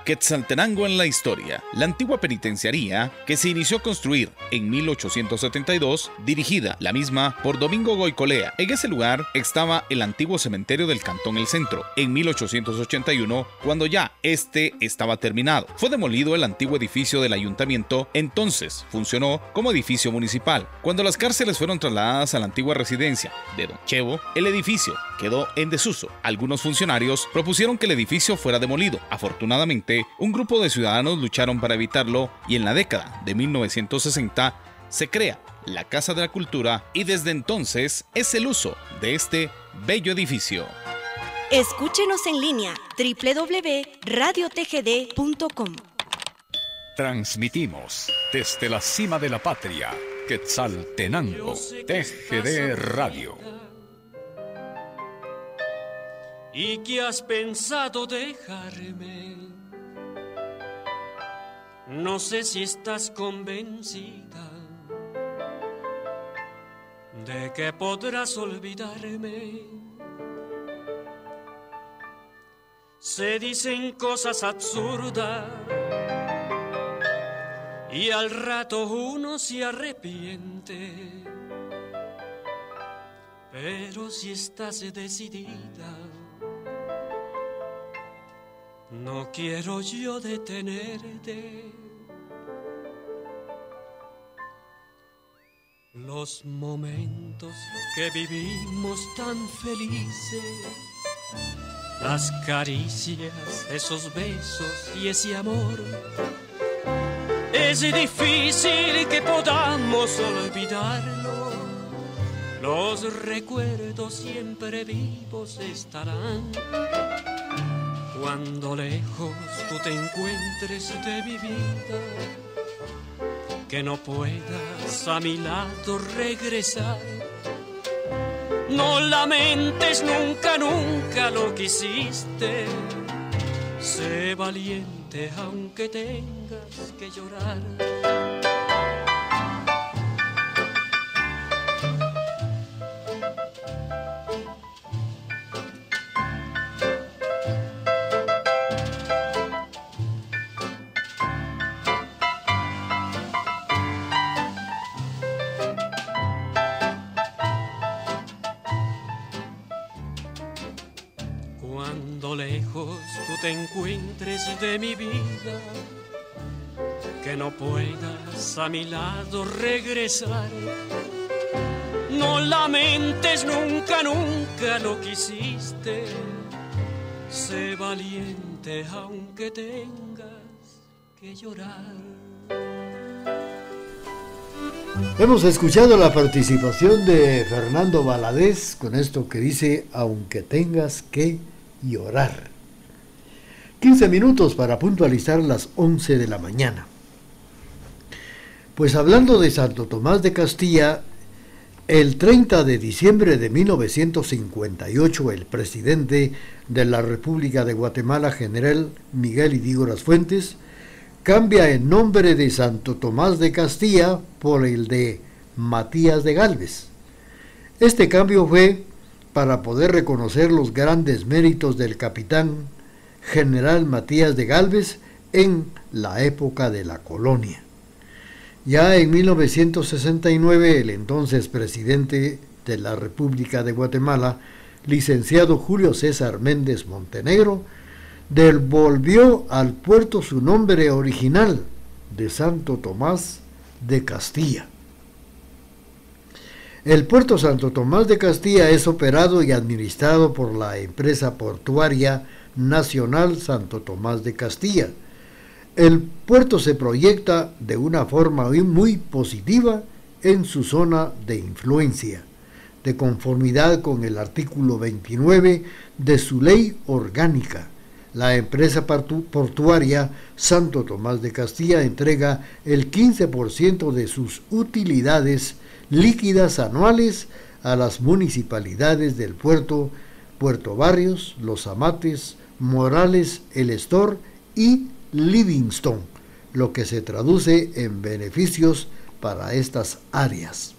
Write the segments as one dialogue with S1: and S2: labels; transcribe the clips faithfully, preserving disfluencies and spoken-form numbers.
S1: Quetzaltenango en la historia. La antigua penitenciaría, que se inició a construir en mil ochocientos setenta y dos, dirigida la misma por Domingo Goicolea. En ese lugar estaba el antiguo cementerio del Cantón El Centro. En mil ochocientos ochenta y uno, cuando ya este estaba terminado, fue demolido el antiguo edificio del ayuntamiento, entonces funcionó como edificio municipal. Cuando las cárceles fueron trasladadas a la antigua residencia de Don Chevo, el edificio quedó en desuso. Algunos funcionarios propusieron que el edificio fuera demolido. Afortunadamente, un grupo de ciudadanos lucharon para evitarlo y en la década de mil novecientos sesenta se crea la Casa de la Cultura y desde entonces es el uso de este bello edificio.
S2: Escúchenos en línea doble u doble u doble u punto radio t g d punto com.
S3: Transmitimos desde la cima de la patria, Quetzaltenango, T G D Radio.
S4: ¿Y qué has pensado dejarme? No sé si estás convencida de que podrás olvidarme. Se dicen cosas absurdas y al rato uno se arrepiente. Pero si estás decidida, no quiero yo detenerte. Los momentos que vivimos tan felices, las caricias, esos besos y ese amor, es difícil que podamos olvidarlo. Los recuerdos siempre vivos estarán cuando lejos tú te encuentres de mi vida, que no puedas a mi lado regresar. No lamentes nunca, nunca lo que hiciste. Sé valiente aunque tengas que llorar. Te encuentres de mi vida, que no puedas a mi lado regresar. No lamentes nunca, nunca lo que hiciste. Sé valiente aunque tengas que llorar.
S5: Hemos escuchado la participación de Fernando Valadez con esto que dice aunque tengas que llorar. quince minutos para puntualizar las once de la mañana. Pues hablando de Santo Tomás de Castilla, el treinta de diciembre de mil novecientos cincuenta y ocho, el presidente de la República de Guatemala, general Miguel Ydígoras Fuentes, cambia el nombre de Santo Tomás de Castilla por el de Matías de Gálvez. Este cambio fue para poder reconocer los grandes méritos del capitán general Matías de Gálvez en la época de la colonia. Ya en mil novecientos sesenta y nueve, el entonces presidente de la República de Guatemala, licenciado Julio César Méndez Montenegro, devolvió al puerto su nombre original de Santo Tomás de Castilla. El puerto Santo Tomás de Castilla es operado y administrado por la empresa portuaria Nacional Santo Tomás de Castilla. El puerto se proyecta de una forma muy positiva en su zona de influencia, de conformidad con el artículo veintinueve de su ley orgánica. La empresa portuaria Santo Tomás de Castilla entrega el quince por ciento de sus utilidades líquidas anuales a las municipalidades del puerto, Puerto Barrios, Los Amates, Morales, El Estor y Livingston, lo que se traduce en beneficios para estas áreas.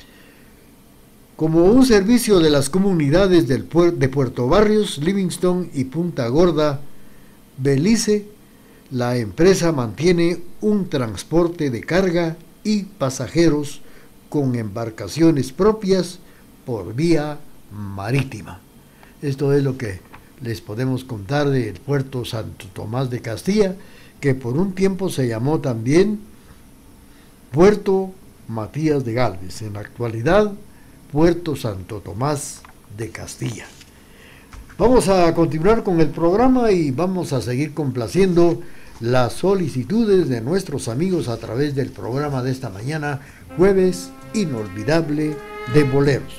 S5: Como un servicio de las comunidades del puer- de Puerto Barrios, Livingston y Punta Gorda, Belice, la empresa mantiene un transporte de carga y pasajeros con embarcaciones propias por vía marítima. Esto es lo que les podemos contar del puerto Santo Tomás de Castilla, que por un tiempo se llamó también Puerto Matías de Gálvez. En la actualidad, Puerto Santo Tomás de Castilla. Vamos a continuar con el programa y vamos a seguir complaciendo las solicitudes de nuestros amigos a través del programa de esta mañana, Jueves Inolvidable de Boleros.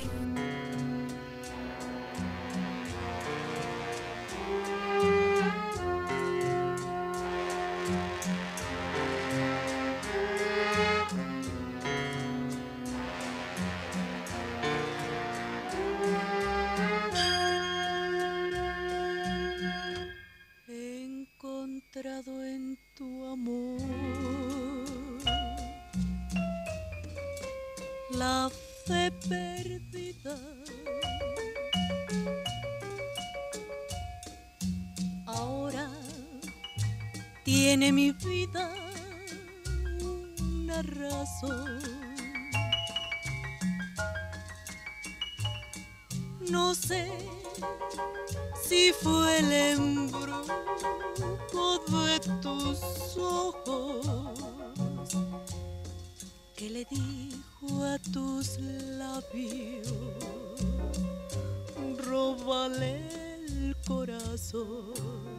S6: En tu amor la fe perdida, ahora tiene mi vida una razón. No sé si fue el embrujo de tus ojos que le dijo a tus labios, róbale el corazón.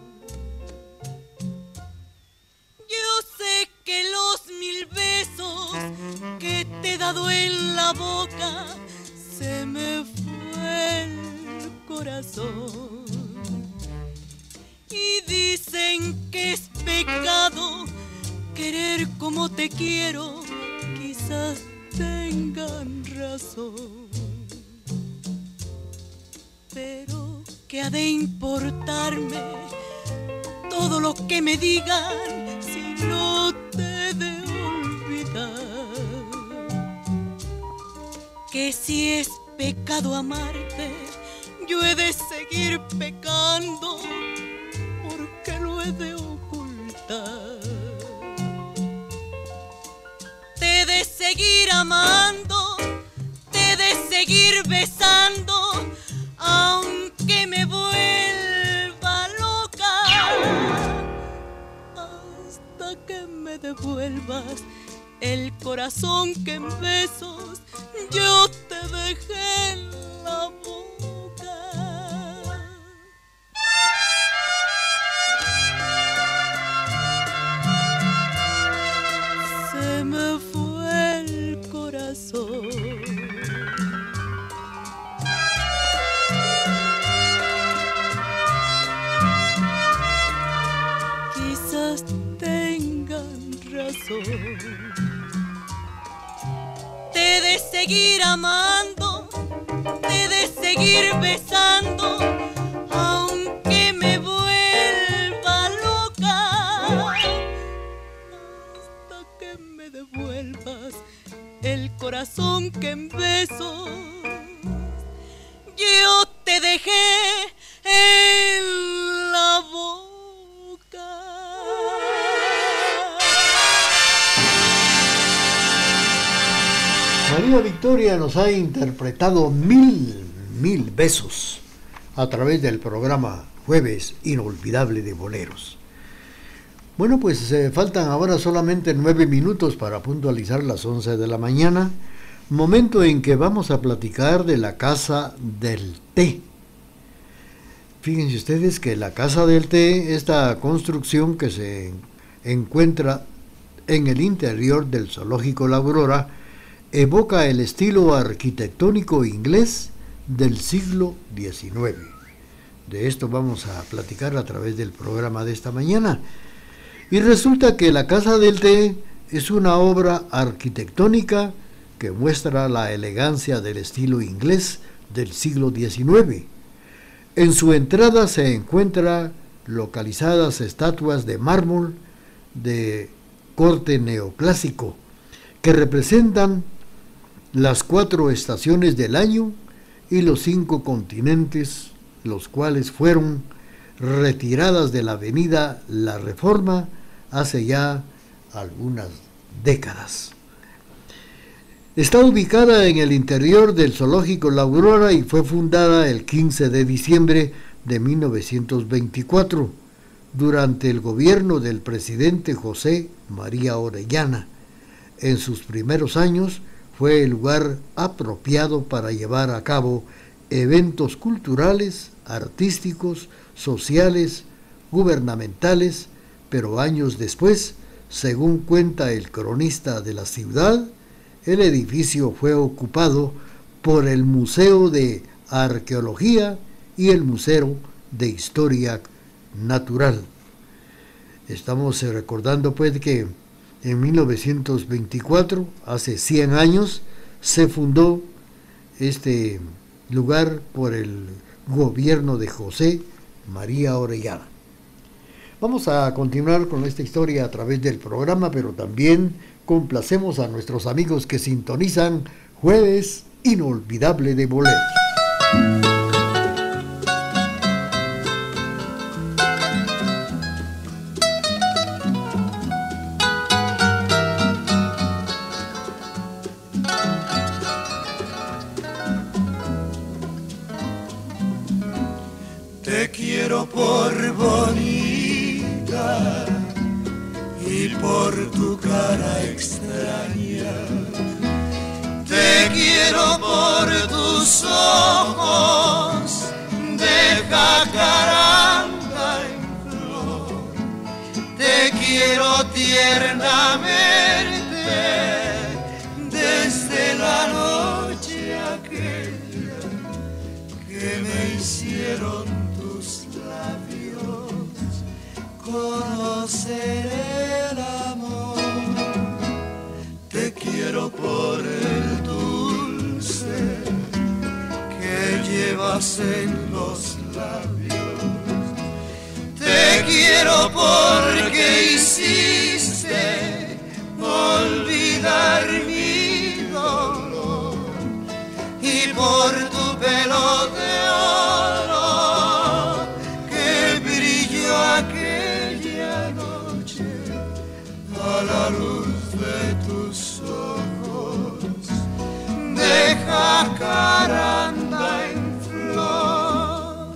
S6: Yo sé que los mil besos que te he dado en la boca se me fue el corazón. Y dicen que es pecado querer como te quiero, quizás tengan razón. Pero ¿qué ha de importarme todo lo que me digan si no te he de olvidar? Que si es pecado amarte, yo he de seguir pecando, porque lo he de ocultar. Te he de seguir amando, te he de seguir besando, aunque me vuelva loca, hasta que me devuelvas el corazón que en besos yo te dejé en la boca. Se me fue el corazón. Quizás tengan razón. Te he de seguir amando, te he de seguir besando, aunque me vuelva loca, hasta que me devuelvas el corazón que en besos yo te dejé en la boca.
S5: María Victoria nos ha interpretado mil, mil besos a través del programa Jueves Inolvidable de Boleros. Bueno, pues eh, faltan ahora solamente nueve minutos para puntualizar las once de la mañana, momento en que vamos a platicar de la Casa del Té. Fíjense ustedes que la Casa del Té, esta construcción que se encuentra en el interior del Zoológico La Aurora, evoca el estilo arquitectónico inglés del siglo diecinueve. De esto vamos a platicar a través del programa de esta mañana. Y resulta que la Casa del Té es una obra arquitectónica que muestra la elegancia del estilo inglés del siglo diecinueve. En su entrada se encuentran localizadas estatuas de mármol de corte neoclásico que representan las cuatro estaciones del año y los cinco continentes, los cuales fueron retiradas de la avenida La Reforma hace ya algunas décadas. Está ubicada en el interior del zoológico La Aurora y fue fundada el quince de diciembre de mil novecientos veinticuatro, durante el gobierno del presidente José María Orellana. En sus primeros años fue el lugar apropiado para llevar a cabo eventos culturales, artísticos, sociales, gubernamentales, pero años después, según cuenta el cronista de la ciudad, el edificio fue ocupado por el Museo de Arqueología y el Museo de Historia Natural. Estamos recordando pues que en mil novecientos veinticuatro, hace cien años, se fundó este lugar por el gobierno de José María Orellana. Vamos a continuar con esta historia a través del programa, pero también complacemos a nuestros amigos que sintonizan Jueves Inolvidable de Boleros.
S7: Te quiero por bonita y por tu cara extraña. Te quiero por tus ojos de jacaranda en flor. Te quiero tiernamente desde la noche aquella que me hicieron conocer el amor. Te quiero por el dulce que llevas en los labios. Te quiero porque hiciste olvidar mi dolor y por tu pelo de oro que brilló aquí a la luz de tus ojos de jacaranda en flor.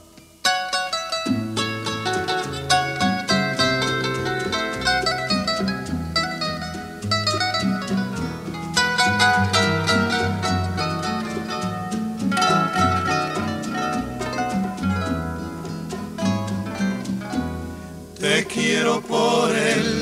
S7: Te quiero por el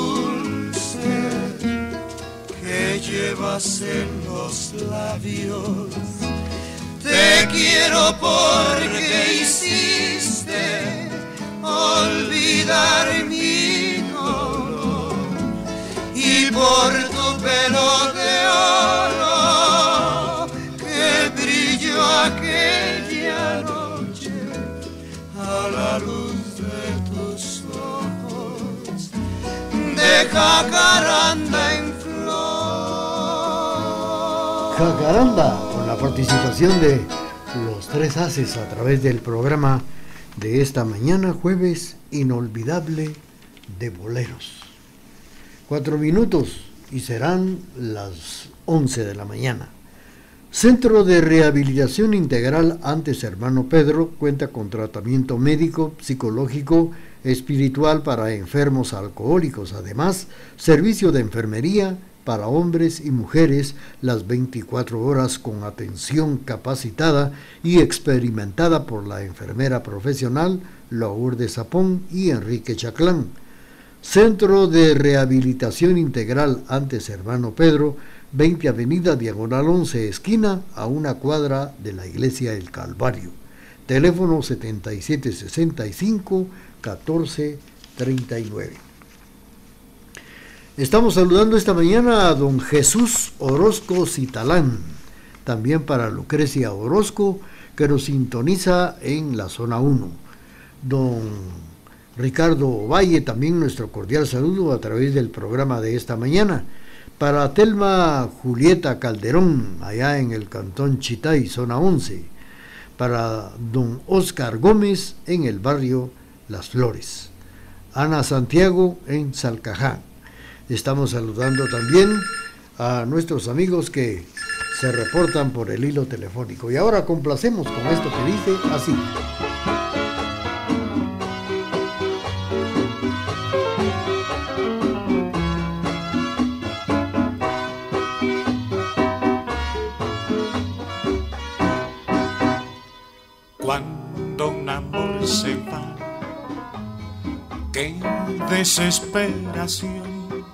S7: llevas en los labios. Te quiero porque hiciste olvidar mi dolor y por tu pelo de oro que brilló aquella noche a la luz de tus ojos de jacaranda en
S5: Jacaranda, con la participación de los tres haces a través del programa de esta mañana, Jueves Inolvidable de Boleros. Cuatro minutos y serán las once de la mañana. Centro de Rehabilitación Integral Antes Hermano Pedro cuenta con tratamiento médico, psicológico, espiritual para enfermos alcohólicos. Además, servicio de enfermería para hombres y mujeres las veinticuatro horas con atención capacitada y experimentada por la enfermera profesional Lourdes Zapón y Enrique Chaclán. Centro de Rehabilitación Integral Antes Hermano Pedro, veinte Avenida Diagonal once, esquina a una cuadra de la Iglesia del Calvario. Teléfono setenta y siete sesenta y cinco, catorce treinta y nueve. Estamos saludando esta mañana a don Jesús Orozco Citalán, también para Lucrecia Orozco, que nos sintoniza en la zona uno. Don Ricardo Valle, también nuestro cordial saludo a través del programa de esta mañana. Para Telma Julieta Calderón, allá en el cantón Chitay, zona once. Para don Oscar Gómez, en el barrio Las Flores. Ana Santiago en Salcajá. Estamos saludando también a nuestros amigos que se reportan por el hilo telefónico. Y ahora complacemos con esto que dice así.
S8: Cuando un amor se va, qué desesperación.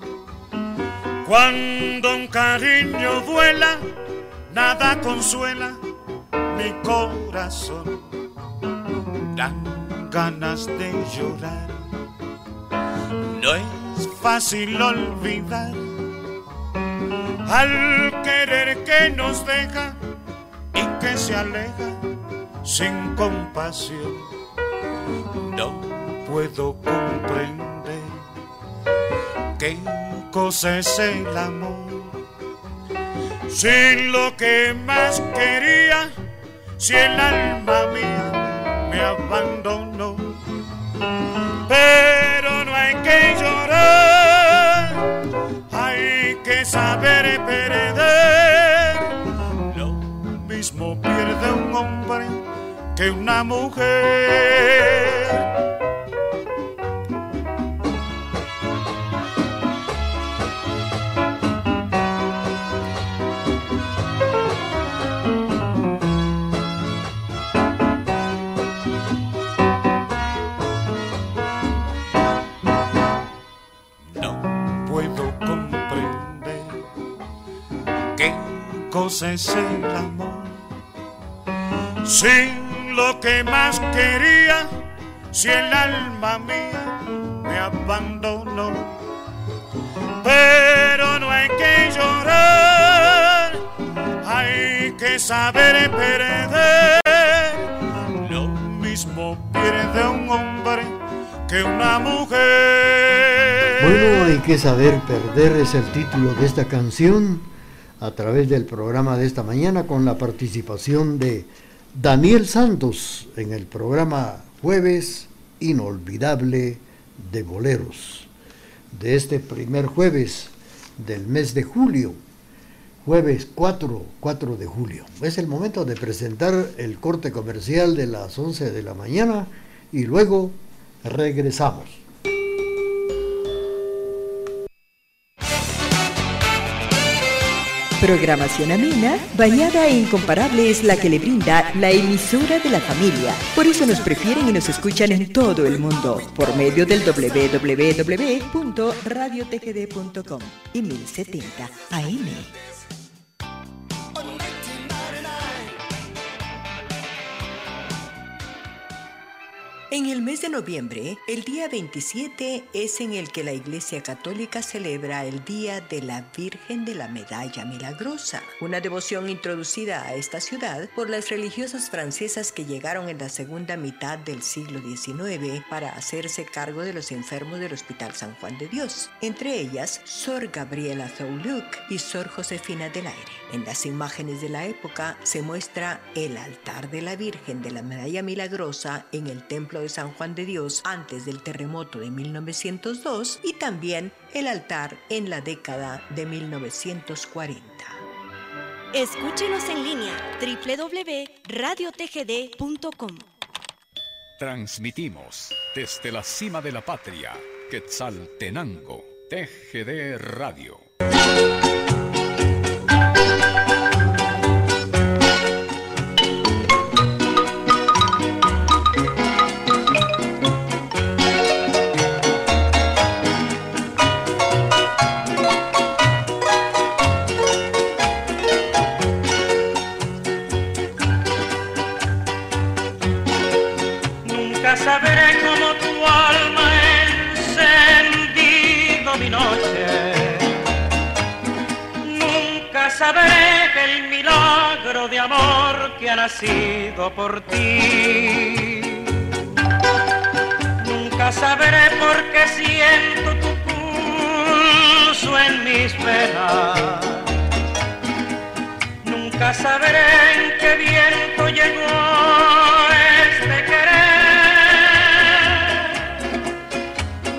S8: Cuando un cariño duela, nada consuela mi corazón. Dan ganas de llorar, no es fácil olvidar al querer que nos deja y que se aleja sin compasión. No puedo comprender qué cosa es el amor. Sin lo que más quería, si el alma mía me abandonó. Pero no hay que llorar, hay que saber perder. Lo mismo pierde un hombre que una mujer. Cosa es el amor. Sin lo que más quería, si el alma mía me abandonó. Pero no hay que llorar, hay que saber perder. Lo mismo pierde un hombre que una mujer.
S5: Bueno, hay que saber perder es el título de esta canción, a través del programa de esta mañana, con la participación de Daniel Santos en el programa Jueves Inolvidable de Boleros, de este primer jueves del mes de julio, jueves cuatro de julio. Es el momento de presentar el corte comercial de las once de la mañana y luego regresamos.
S9: Programación amena, bañada e incomparable es la que le brinda la emisora de la familia. Por eso nos prefieren y nos escuchan en todo el mundo, por medio del doble u doble u doble u punto radio t g d punto com y mil setenta A M. En el mes de noviembre, el día veintisiete es en el que la Iglesia Católica celebra el Día de la Virgen de la Medalla Milagrosa, una devoción introducida a esta ciudad por las religiosas francesas que llegaron en la segunda mitad del siglo diecinueve para hacerse cargo de los enfermos del Hospital San Juan de Dios, entre ellas Sor Gabriela Zouluc y Sor Josefina del Aire. En las imágenes de la época se muestra el altar de la Virgen de la Medalla Milagrosa en el Templo de San Juan de Dios antes del terremoto de mil novecientos dos y también el altar en la década de mil novecientos cuarenta.
S2: Escúchenos en línea doble u doble u doble u punto radio t g d punto com.
S3: Transmitimos desde la cima de la patria, Quetzaltenango, T G D Radio.
S4: Saberé cómo tu alma ha encendido mi noche. Nunca sabré que el milagro de amor que ha nacido por ti. Nunca sabré por qué siento tu pulso en mis venas. Nunca sabré en qué viento llegó este querer.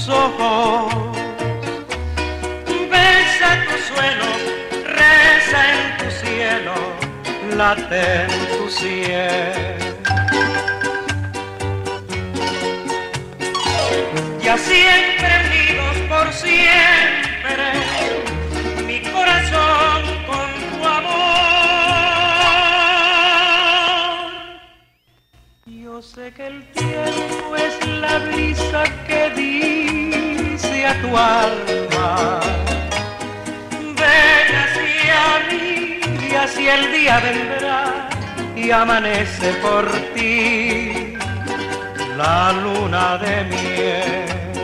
S4: tus ojos, besa tu suelo, reza en tu cielo, late en tu cielo. Ya siempre unidos por siempre, mi corazón con tu amor. Yo sé que el tiempo es la brisa que dice a tu alma, ven hacia mí y así el día vendrá y amanece por ti la luna de miel.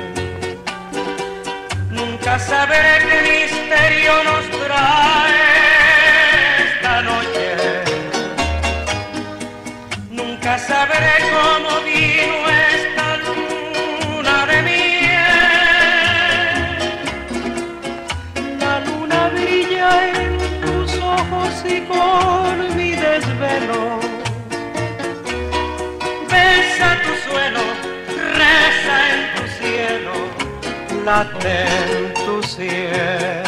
S4: Nunca sabré qué misterio nos trae esta noche. Nunca sabré cómo vino esta luna de miel. La luna brilla en tus ojos y con mi desvelo besa tu suelo, reza en tu cielo, late en tu cielo.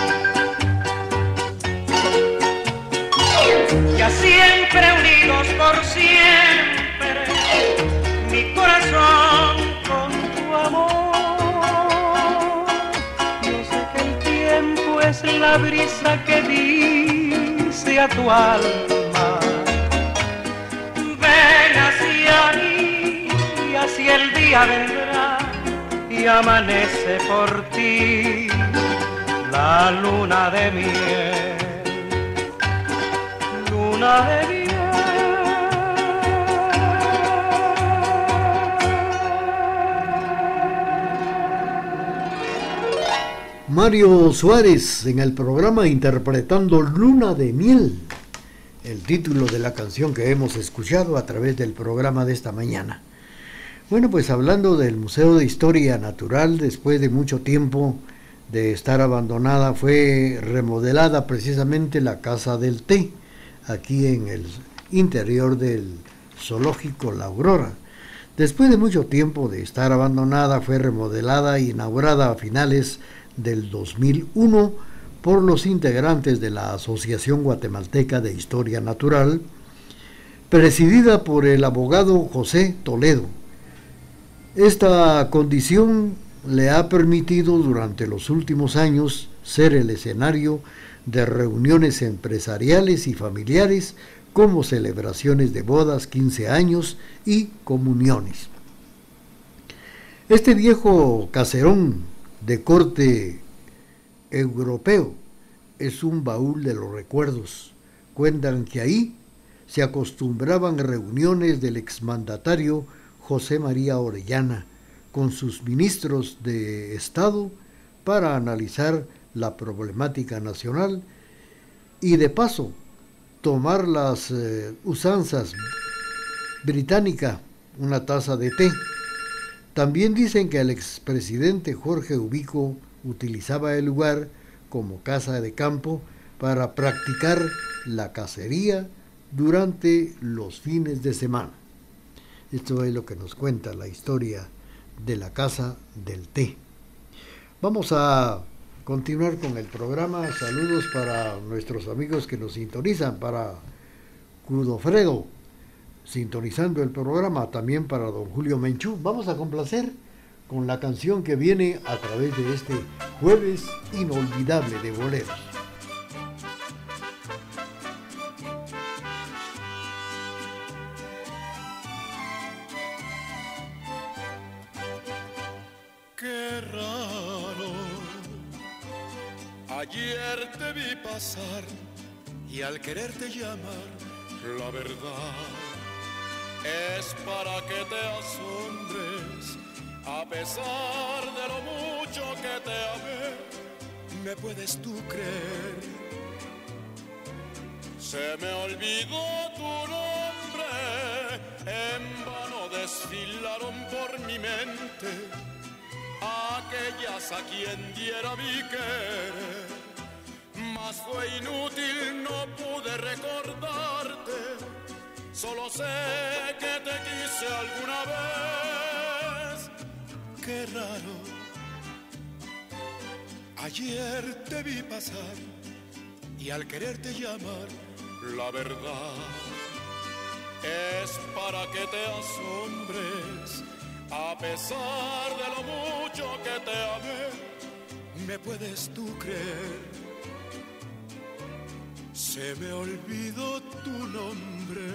S4: Ya siempre unidos por siempre, mi corazón con tu amor. Yo sé que el tiempo es la brisa que dice a tu alma, ven hacia mí y así el día vendrá y amanece por ti la luna de miel, luna de miel.
S5: Mario Suárez en el programa interpretando Luna de Miel, el título de la canción que hemos escuchado a través del programa de esta mañana. Bueno, pues hablando del Museo de Historia Natural, después de mucho tiempo de estar abandonada, fue remodelada precisamente la Casa del Té, aquí en el interior del zoológico La Aurora. Después de mucho tiempo de estar abandonada, fue remodelada e inaugurada a finales del dos mil uno por los integrantes de la Asociación Guatemalteca de Historia Natural, presidida por el abogado José Toledo. Esta condición le ha permitido durante los últimos años ser el escenario de reuniones empresariales y familiares como celebraciones de bodas, quince años y comuniones. Este viejo caserón de corte europeo es un baúl de los recuerdos. Cuentan que ahí se acostumbraban reuniones del exmandatario José María Orellana con sus ministros de Estado para analizar la problemática nacional y de paso tomar las eh, usanzas británicas, una taza de té. También dicen que el expresidente Jorge Ubico utilizaba el lugar como casa de campo para practicar la cacería durante los fines de semana. Esto es lo que nos cuenta la historia de la Casa del Té. Vamos a continuar con el programa. Saludos para nuestros amigos que nos sintonizan, para Crudofredo, sintonizando el programa, también para don Julio Menchú. Vamos a complacer con la canción que viene a través de este jueves inolvidable de boleros.
S10: Qué raro, ayer te vi pasar y al quererte llamar, la verdad es para que te asombres. A pesar de lo mucho que te amé, ¿me puedes tú creer? Se me olvidó tu nombre, en vano desfilaron por mi mente aquellas a quien diera mi querer. Mas fue inútil, no pude recordarte, solo sé que te quise alguna vez. Qué raro, Ayer te vi pasar y al quererte llamar, la verdad es para que te asombres. A pesar de lo mucho que te amé, me puedes tú creer. Se me olvidó tu nombre.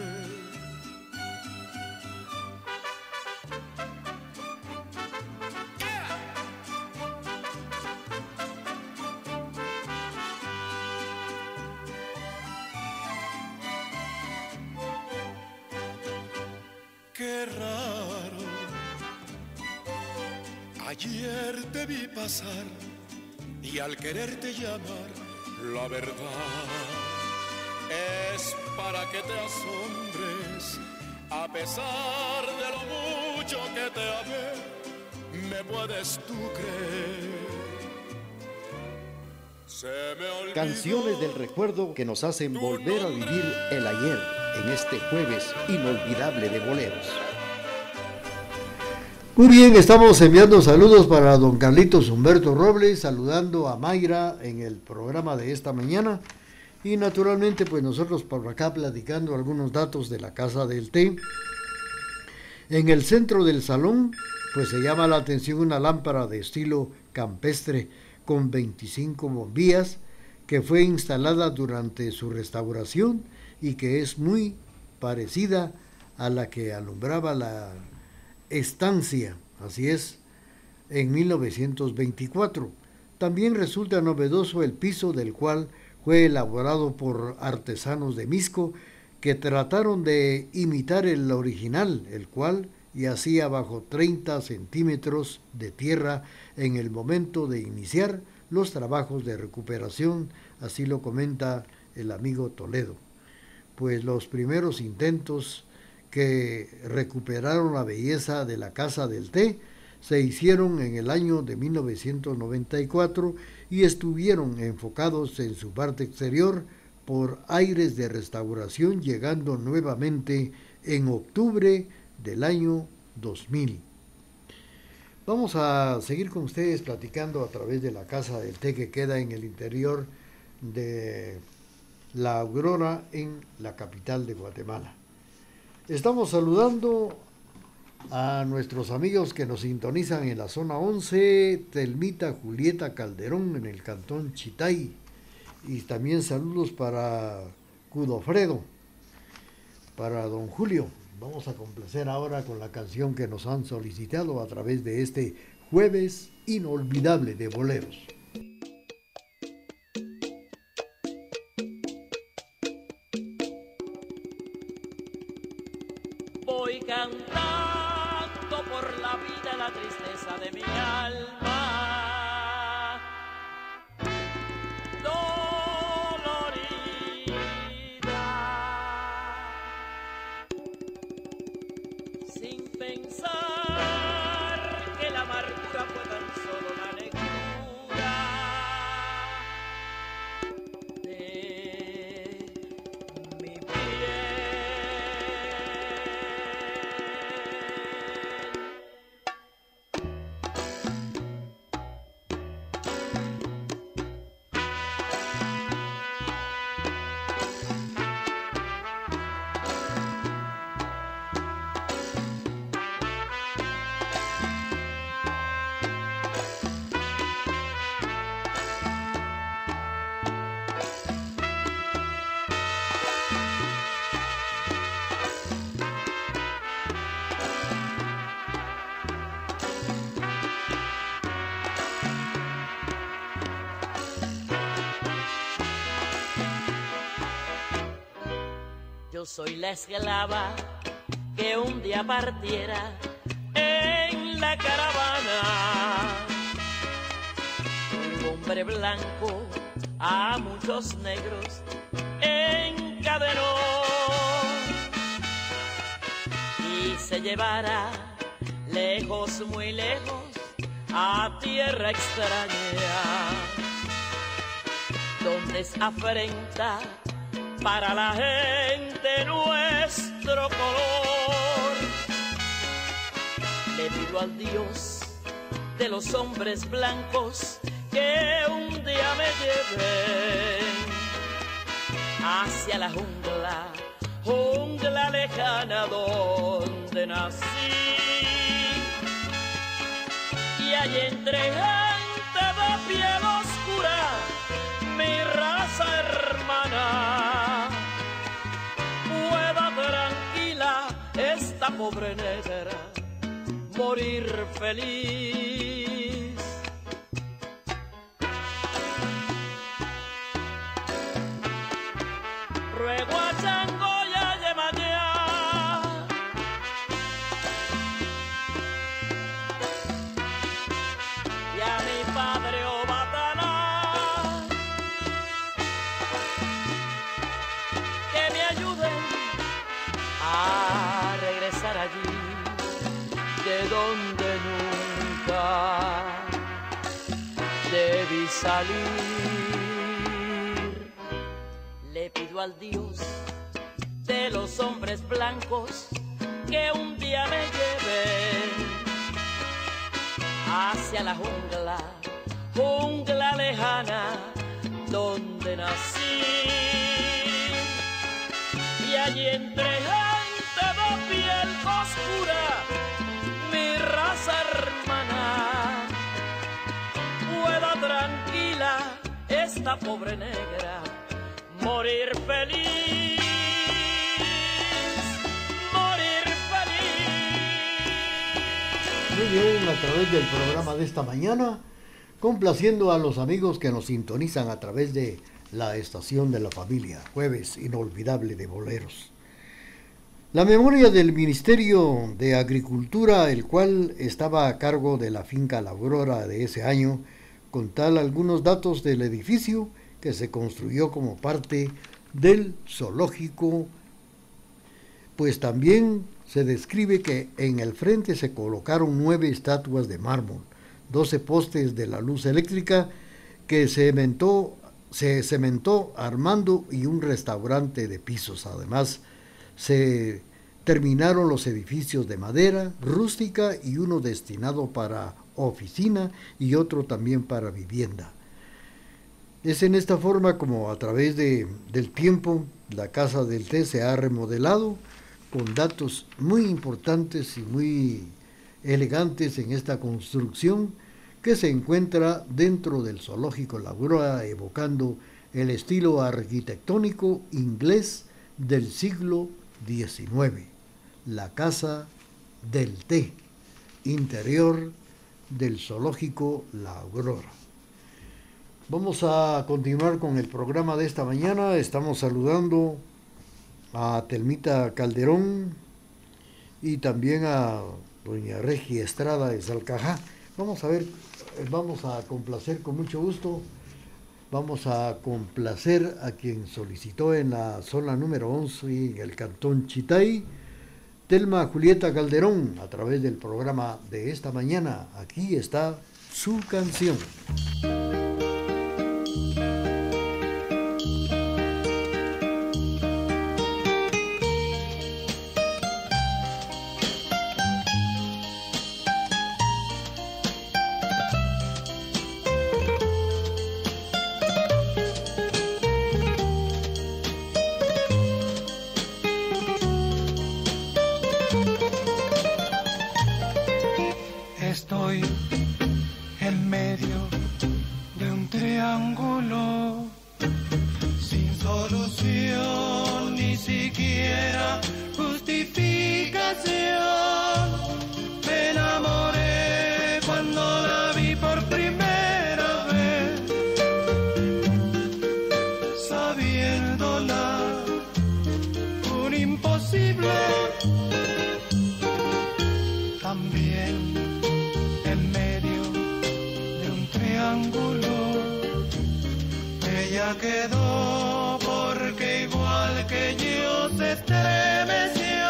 S10: Qué raro, ayer te vi pasar y al quererte llamar, la verdad es para que te asombres. A pesar de lo mucho que te amé, me puedes tú creer. Se me olvidó.
S5: Canciones del recuerdo que nos hacen volver a vivir el ayer en este jueves inolvidable de boleros. Muy bien, estamos enviando saludos para don Carlitos Humberto Robles, saludando a Mayra en el programa de esta mañana, y naturalmente pues nosotros por acá platicando algunos datos de la Casa del Té. En el centro del salón pues se llama la atención una lámpara de estilo campestre con veinticinco bombillas que fue instalada durante su restauración y que es muy parecida a la que alumbraba la estancia, así es, en mil novecientos veinticuatro. También resulta novedoso el piso, del cual fue elaborado por artesanos de Misco que trataron de imitar el original, el cual yacía bajo treinta centímetros de tierra en el momento de iniciar los trabajos de recuperación, así lo comenta el amigo Toledo. Pues los primeros intentos que recuperaron la belleza de la Casa del Té se hicieron en el año de mil novecientos noventa y cuatro y estuvieron enfocados en su parte exterior por aires de restauración, llegando nuevamente en octubre del año dos mil. Vamos a seguir con ustedes platicando a través de la Casa del Té, que queda en el interior de La Aurora, en la capital de Guatemala. Estamos saludando a nuestros amigos que nos sintonizan en la zona once, Telmita Julieta Calderón en el cantón Chitay, y también saludos para Cudofredo, para don Julio. Vamos a complacer ahora con la canción que nos han solicitado a través de este jueves inolvidable de boleros.
S11: Voy cantando por la vida la tristeza de mi alma, dolorida, sin pensar que la amargura fue tan solo la lectura de mi piel. Yo soy la esclava que un día partiera en la caravana. Un hombre blanco a muchos negros encadenó y se llevará lejos, muy lejos, a tierra extraña, donde es afrenta para la gente nuestro color. Le pido al Dios de los hombres blancos que un día me lleven hacia la jungla, jungla lejana donde nací. Y allí entre gente de piel oscura, mi raza hermana, pueda tranquila esta pobre negra morir feliz. Ruego a Chango y a Yemayá y a mi padre Obatalá que me ayuden a regresar allí de donde nunca debí salir. Le pido al Dios de los hombres blancos que un día me lleven hacia la jungla, jungla lejana donde nací. Y allí entre gente de piel oscura, mi raza hermana, pueda tranquila esta pobre negra morir feliz, morir feliz.
S5: Muy bien, a través del programa de esta mañana, complaciendo a los amigos que nos sintonizan a través de la estación de la familia, jueves inolvidable de boleros. La memoria del Ministerio de Agricultura, el cual estaba a cargo de la finca La Aurora de ese año, con tal algunos datos del edificio que se construyó como parte del zoológico, pues también se describe que en el frente se colocaron nueve estatuas de mármol, doce postes de la luz eléctrica que se cementó, se cementó armando y un restaurante de pisos. Además, se terminaron los edificios de madera rústica y uno destinado para oficina y otro también para vivienda. Es en esta forma como a través de, del tiempo la Casa del Té se ha remodelado con datos muy importantes y muy elegantes en esta construcción que se encuentra dentro del zoológico La Aurora, evocando el estilo arquitectónico inglés del siglo diecinueve. La Casa del Té, interior del zoológico La Aurora. Vamos a continuar con el programa de esta mañana. Estamos saludando a Telmita Calderón y también a doña Regia Estrada de Salcajá. Vamos a ver, vamos a complacer con mucho gusto. Vamos a complacer a quien solicitó en la zona número once, en el cantón Chitay, Telma Julieta Calderón, a través del programa de esta mañana. Aquí está su canción.
S7: Estoy en medio de un triángulo sin solución, ni siquiera justificación. Me enamoré cuando la vi por primera vez, sabiéndola un imposible. También en medio de un triángulo ella quedó, porque igual que yo se estremeció,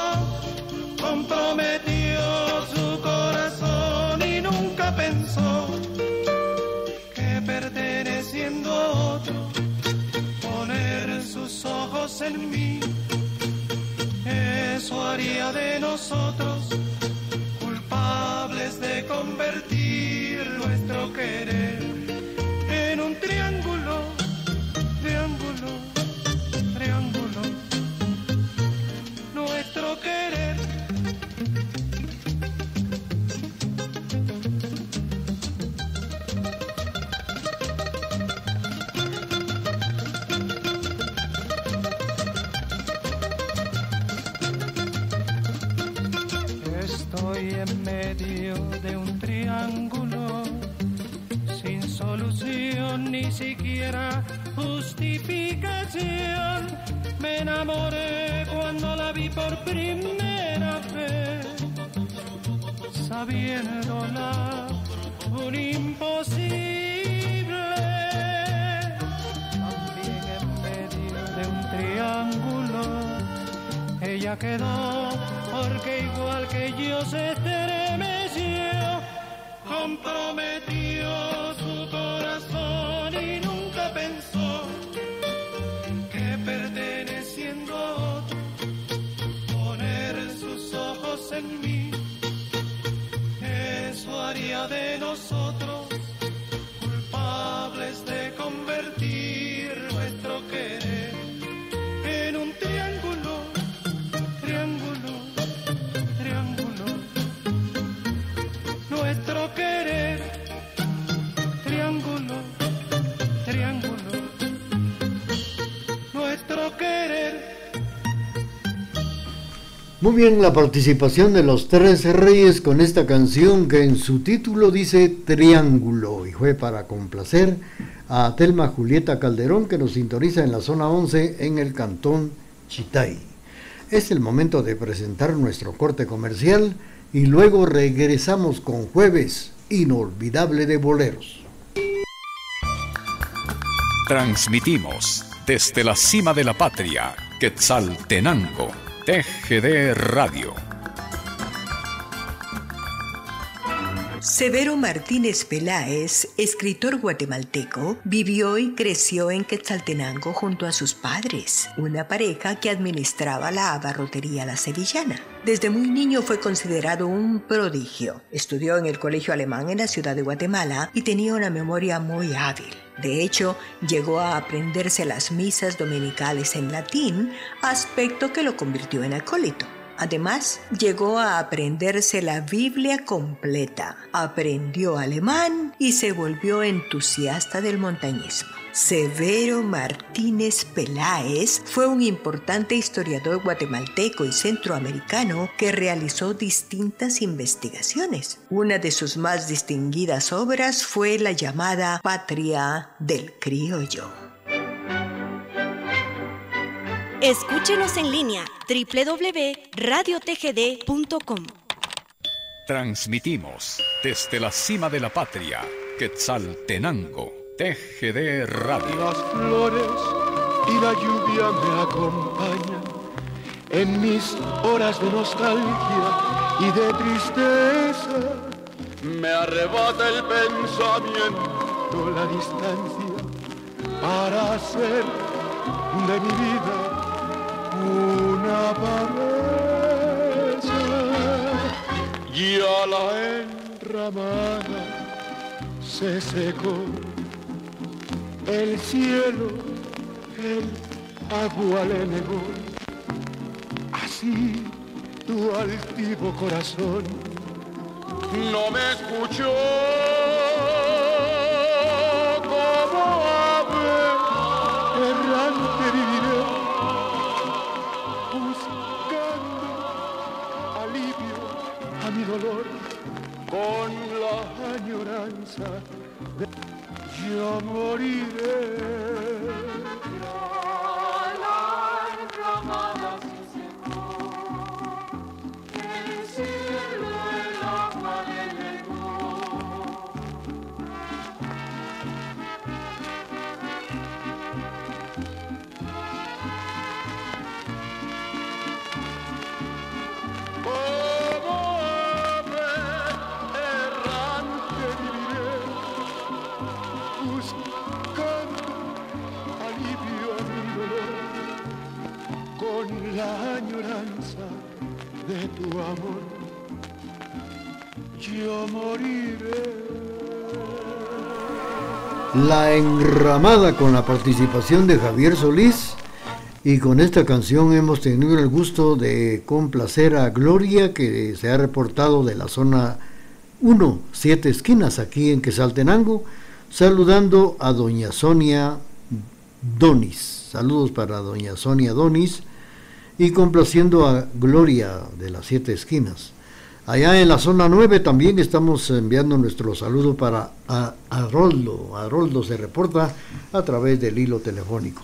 S7: comprometió su corazón y nunca pensó que perteneciendo a otro, poner sus ojos en mí, eso haría de nosotros culpables de convertir nuestro querer Estoy en medio de un triángulo sin solución, ni siquiera justificación. Me enamoré cuando la vi por primera vez, sabiéndola un imposible. También en medio de un triángulo ella quedó, porque igual que yo se estremeció. Comprometió su corazón y nunca pensó que perteneciendo a otro, poner sus ojos en mí, eso haría de nosotros culpables de convertir nuestro querer en un triángulo, triángulo, triángulo. Nuestro querer, triángulo, triángulo. Nuestro querer.
S5: Muy bien, la participación de los Tres Reyes con esta canción que en su título dice Triángulo, y fue para complacer a Telma Julieta Calderón, que nos sintoniza en la zona once en el cantón Chitay. Es el momento de presentar nuestro corte comercial y luego regresamos con Jueves Inolvidable de Boleros.
S3: Transmitimos desde la cima de la patria, Quetzaltenango, T G D Radio.
S9: Severo Martínez Peláez, escritor guatemalteco, vivió y creció en Quetzaltenango junto a sus padres, una pareja que administraba la abarrotería La Sevillana. Desde muy niño fue considerado un prodigio. Estudió en el colegio alemán en la ciudad de Guatemala y tenía una memoria muy hábil. De hecho, llegó a aprenderse las misas dominicales en latín, aspecto que lo convirtió en acólito. Además, llegó a aprenderse la Biblia completa, aprendió alemán y se volvió entusiasta del montañismo. Severo Martínez Peláez fue un importante historiador guatemalteco y centroamericano que realizó distintas investigaciones. Una de sus más distinguidas obras fue la llamada Patria del Criollo.
S2: Escúchenos en línea doble u doble u doble u punto radio t g d punto com.
S3: Transmitimos desde la cima de la patria, Quetzaltenango, T G D Radio.
S10: Las flores y la lluvia me acompañan en mis horas de nostalgia y de tristeza. Me arrebata el pensamiento, la distancia, para hacer de mi vida una promesa. Ya la enramada se secó, el cielo el agua le negó. Así tu altivo corazón no me escuchó. Como ave errante viviré, buscando alivio a mi dolor, con la añoranza de yo moriré. La enramada se secó, el cielo el agua le negó. La añoranza de tu amor, yo moriré.
S5: La enramada con la participación de Javier Solís, y con esta canción hemos tenido el gusto de complacer a Gloria, que se ha reportado de la zona uno, Siete Esquinas, aquí en Quetzaltenango, saludando a doña Sonia Donis. Saludos para doña Sonia Donis, y complaciendo a Gloria de las Siete Esquinas. Allá en la zona nueve también estamos enviando nuestro saludo para a Haroldo. Haroldo se reporta a través del hilo telefónico.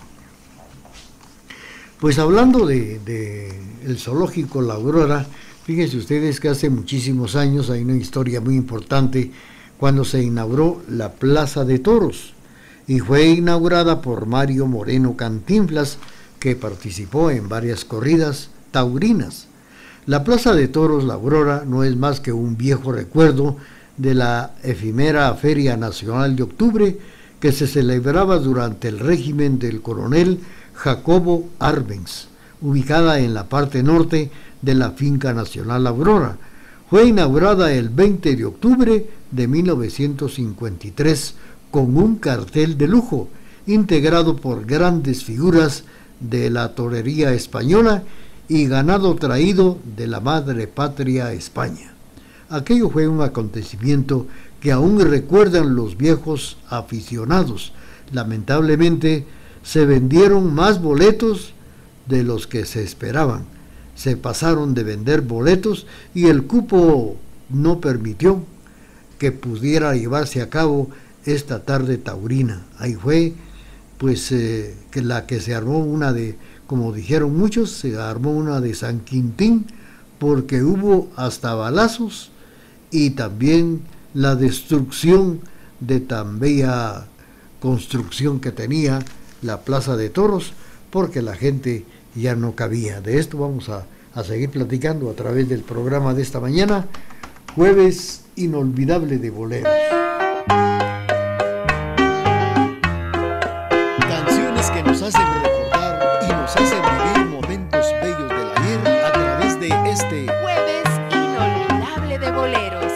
S5: Pues hablando de, de el zoológico La Aurora, fíjense ustedes que hace muchísimos años hay una historia muy importante cuando se inauguró la Plaza de Toros, y fue inaugurada por Mario Moreno Cantinflas, que participó en varias corridas taurinas. La Plaza de Toros La Aurora no es más que un viejo recuerdo de la efímera Feria Nacional de Octubre que se celebraba durante el régimen del coronel Jacobo Arbenz, ubicada en la parte norte de la Finca Nacional La Aurora. Fue inaugurada el veinte de octubre de mil novecientos cincuenta y tres con un cartel de lujo, integrado por grandes figuras de la torería española y ganado traído de la madre patria España. Aquello fue un acontecimiento que aún recuerdan los viejos aficionados. Lamentablemente se vendieron más boletos de los que se esperaban. Se pasaron de vender boletos y el cupo no permitió que pudiera llevarse a cabo esta tarde taurina. Ahí fue pues eh, que la que se armó una de, como dijeron muchos, se armó una de San Quintín, porque hubo hasta balazos y también la destrucción de tan bella construcción que tenía la Plaza de Toros, porque la gente ya no cabía. De esto vamos a, a seguir platicando a través del programa de esta mañana, Jueves Inolvidable de Boleros.
S12: Canciones que nos hacen recordar y nos hacen vivir momentos bellos del ayer a través de este
S13: Jueves Inolvidable de Boleros.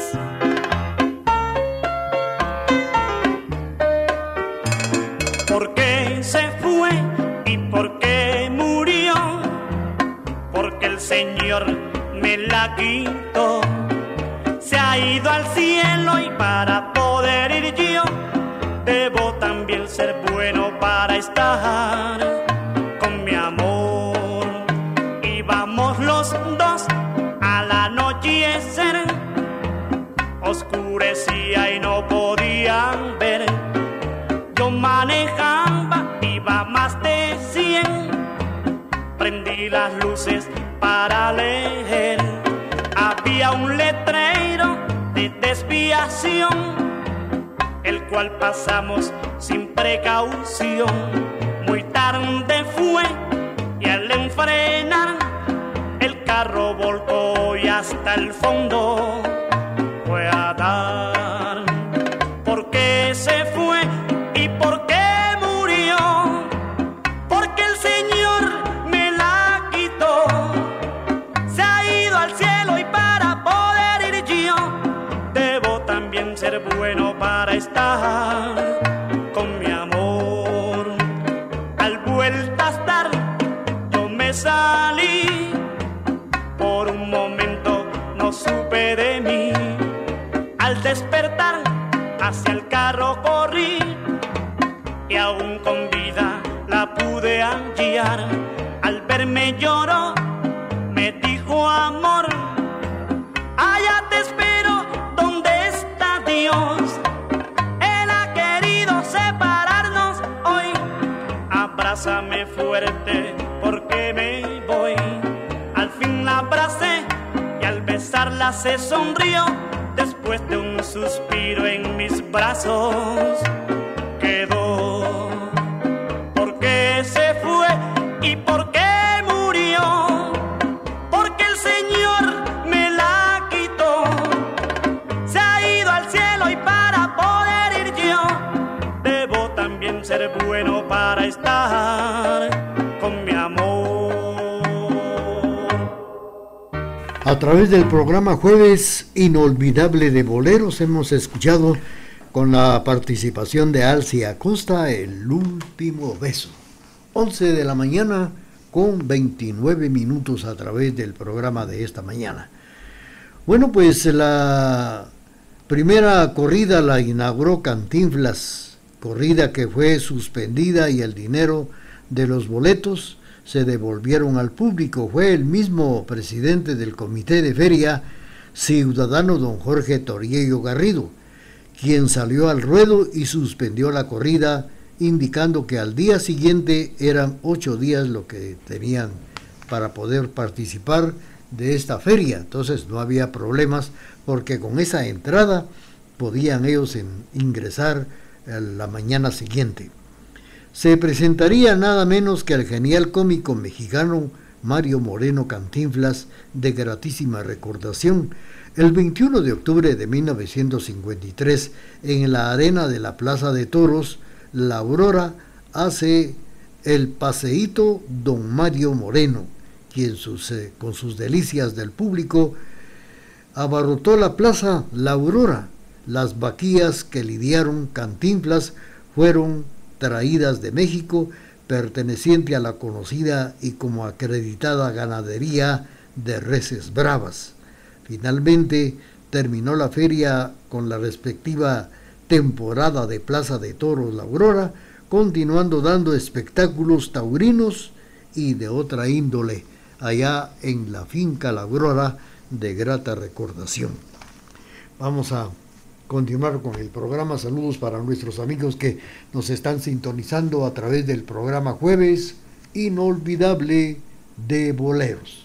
S4: ¿Por qué se fue y por qué murió? Porque el Señor me la quitó. Se ha ido al cielo y para poder ir yo debo también ser bueno para estar con mi amor. Y vamos los dos al anochecer, oscurecía y no podían ver. Yo manejaba, iba más de cien, prendí las luces para leer. Había un letrero de desviación, el cual pasamos sin precaución. Muy tarde fue y al enfrenar el carro volcó y hasta el fondo fue a dar. ¿Por qué se fue y por qué murió? Porque el Señor me la quitó. Se ha ido al cielo y para poder ir yo debo también ser bueno para estar con mi amor. Al vueltas dar yo me salí, por un momento no supe de mí. Al despertar hacia el carro corrí y aún con vida la pude hallar. Al verme lloró, me dijo amor, allá te espero donde está Dios. Él ha querido separarnos hoy, abrázame fuerte porque me voy. Al fin la abracé y al besarla se sonrió. Después de un suspiro en mis brazos quedó. ¿Por qué se fue y por qué murió? Porque el Señor me la quitó. Se ha ido al cielo y para poder ir yo debo también ser bueno para estar con mi amor.
S5: A través del programa Jueves Inolvidable de Boleros hemos escuchado con la participación de Alci Acosta El Último Beso. once de la mañana con veintinueve minutos a través del programa de esta mañana. Bueno, pues la primera corrida la inauguró Cantinflas, corrida que fue suspendida y el dinero de los boletos se devolvieron al público. Fue el mismo presidente del comité de feria, ciudadano don Jorge Toriello Garrido, quien salió al ruedo y suspendió la corrida, indicando que al día siguiente eran ocho días lo que tenían para poder participar de esta feria. Entonces no había problemas, porque con esa entrada podían ellos en, ingresar la mañana siguiente. Se presentaría nada menos que el genial cómico mexicano Mario Moreno Cantinflas, de gratísima recordación, el veintiuno de octubre de mil novecientos cincuenta y tres, en la arena de la Plaza de Toros. La Aurora hace el paseíto don Mario Moreno, quien sus, eh, con sus delicias del público abarrotó la plaza La Aurora. Las vaquillas que lidiaron Cantinflas fueron traídas de México, perteneciente a la conocida y como acreditada ganadería de reses bravas. Finalmente terminó la feria con la respectiva temporada de Plaza de Toros La Aurora, continuando dando espectáculos taurinos y de otra índole allá en la finca La Aurora, de grata recordación. Vamos a continuar con el programa. Saludos para nuestros amigos que nos están sintonizando a través del programa Jueves Inolvidable de Boleros.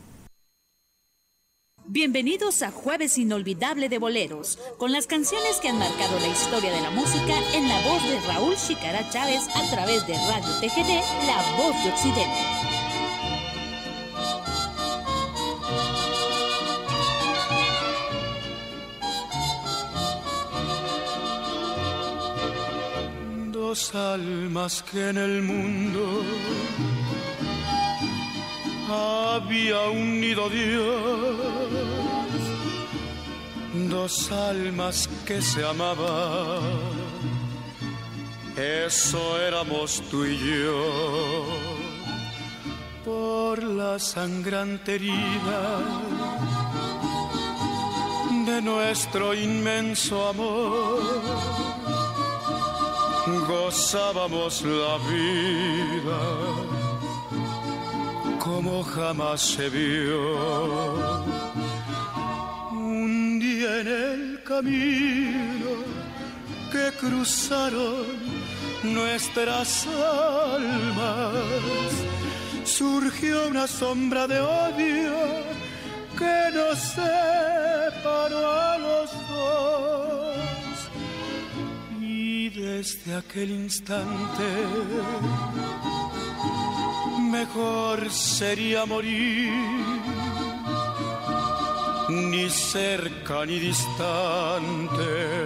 S14: Bienvenidos a Jueves Inolvidable de Boleros, con las canciones que han marcado la historia de la música en la voz de Raúl Chicara Chávez a través de Radio T G D, La Voz de Occidente.
S10: Dos almas que en el mundo había unido Dios, dos almas que se amaban, eso éramos tú y yo. Por la sangrante herida de nuestro inmenso amor, gozábamos la vida como jamás se vio. Un día en el camino que cruzaron nuestras almas, surgió una sombra de odio que nos separó a los dos. Y desde aquel instante mejor sería morir, ni cerca ni distante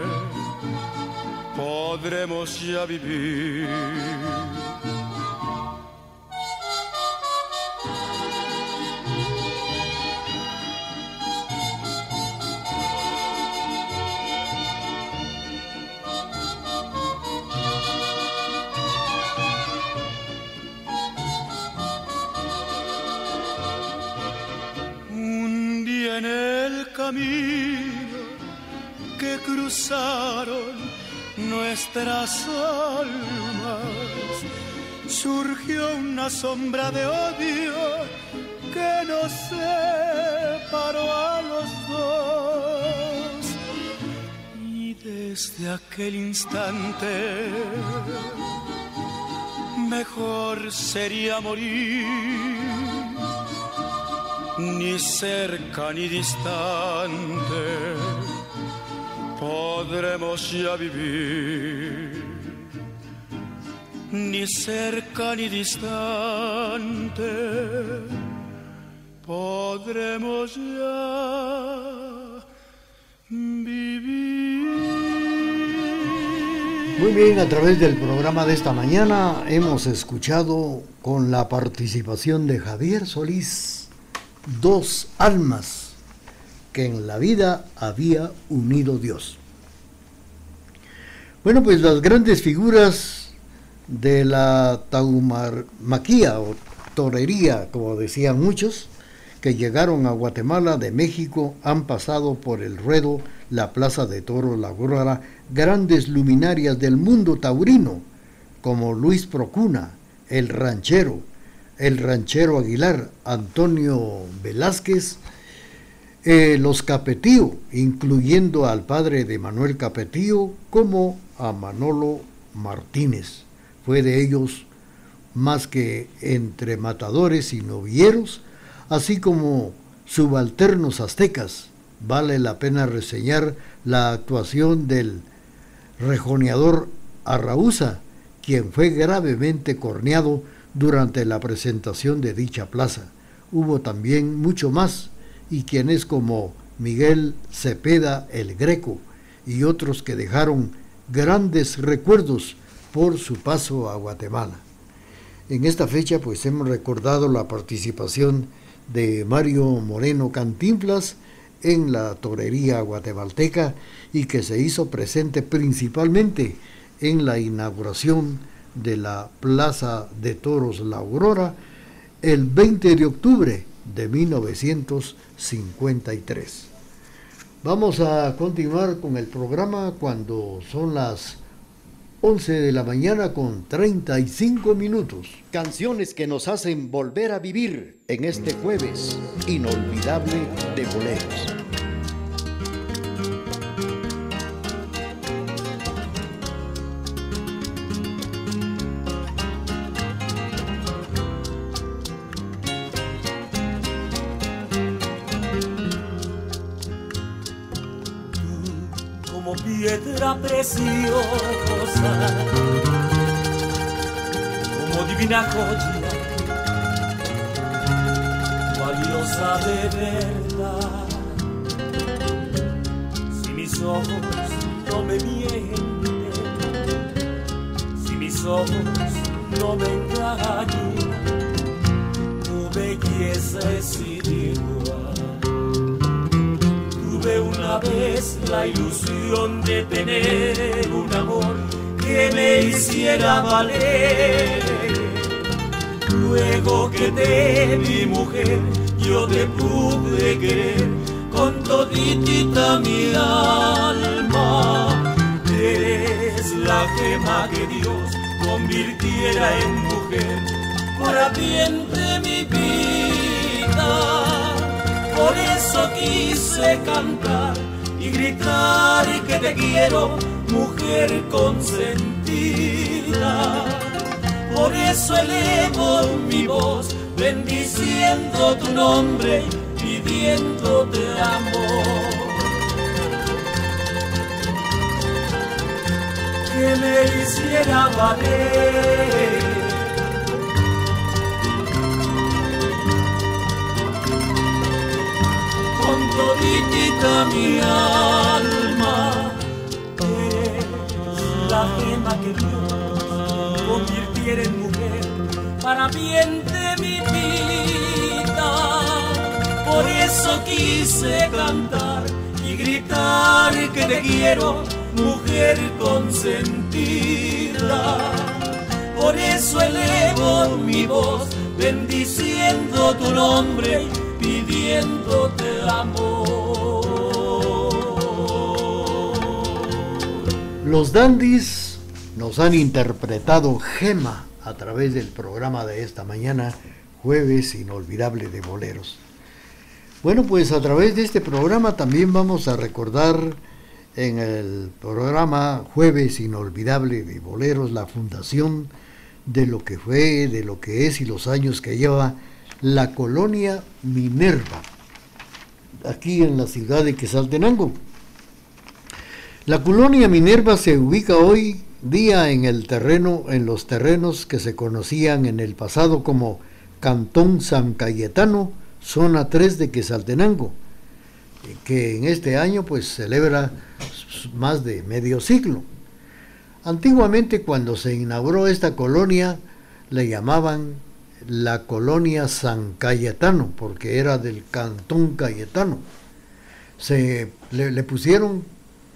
S10: podremos ya vivir. En el camino que cruzaron nuestras almas, surgió una sombra de odio que nos separó a los dos. Y desde aquel instante mejor sería morir, ni cerca ni distante podremos ya vivir, ni cerca ni distante podremos ya vivir.
S5: Muy bien, a través del programa de esta mañana hemos escuchado con la participación de Javier Solís, Dos almas que en la vida había unido Dios. Bueno, pues las grandes figuras de la tauromaquia o torería, como decían muchos, que llegaron a Guatemala de México, han pasado por el ruedo, la Plaza de Toros La Aurora, grandes luminarias del mundo taurino, como Luis Procuna, el ranchero, el ranchero Aguilar, Antonio Velázquez, Eh, los Capetillo, incluyendo al padre de Manuel Capetillo como a Manolo Martínez. Fue de ellos más que entre matadores y novilleros, así como subalternos aztecas. Vale la pena reseñar la actuación del rejoneador Arraúza, quien fue gravemente corneado durante la presentación de dicha plaza. Hubo también mucho más, y quienes como Miguel Cepeda el Greco y otros que dejaron grandes recuerdos por su paso a Guatemala. En esta fecha pues hemos recordado la participación de Mario Moreno Cantinflas en la torería guatemalteca y que se hizo presente principalmente en la inauguración de la Plaza de Toros La Aurora el veinte de octubre de mil novecientos cincuenta y tres. Vamos a continuar con el programa cuando son las once de la mañana con treinta y cinco minutos.
S12: Canciones que nos hacen volver a vivir en este jueves inolvidable de boleros.
S15: Piedra preciosa, como divina joya, valiosa de verdad. Si mis ojos no me mienten, si mis ojos no me engañan, tu belleza es igual. Tuve una vez la ilusión de tener un amor que me hiciera valer. Luego que te vi mujer, yo te pude querer con toditita mi alma. Eres la gema que Dios convirtiera en mujer para bien de mi vida. Por eso quise cantar y gritar que te quiero, mujer consentida. Por eso elevo mi voz, bendiciendo tu nombre, pidiéndote amor. Que me hiciera valer. Con toditita mi alma, eres la gema que Dios convirtiera en mujer para bien de mi vida. Por eso quise cantar y gritar que te quiero, mujer consentida. Por eso elevo mi voz, bendiciendo tu nombre, pidiéndote amor.
S5: Los Dandies nos han interpretado Gema a través del programa de esta mañana, Jueves Inolvidable de Boleros. Bueno, pues a través de este programa también vamos a recordar en el programa Jueves Inolvidable de Boleros la fundación de lo que fue, de lo que es y los años que lleva la colonia Minerva, aquí en la ciudad de Quetzaltenango. La colonia Minerva se ubica hoy día en el terreno, en los terrenos que se conocían en el pasado como Cantón San Cayetano, zona tres de Quetzaltenango, que en este año pues celebra más de medio siglo. Antiguamente, cuando se inauguró esta colonia, le llamaban la colonia San Cayetano, porque era del Cantón Cayetano. Se le, le pusieron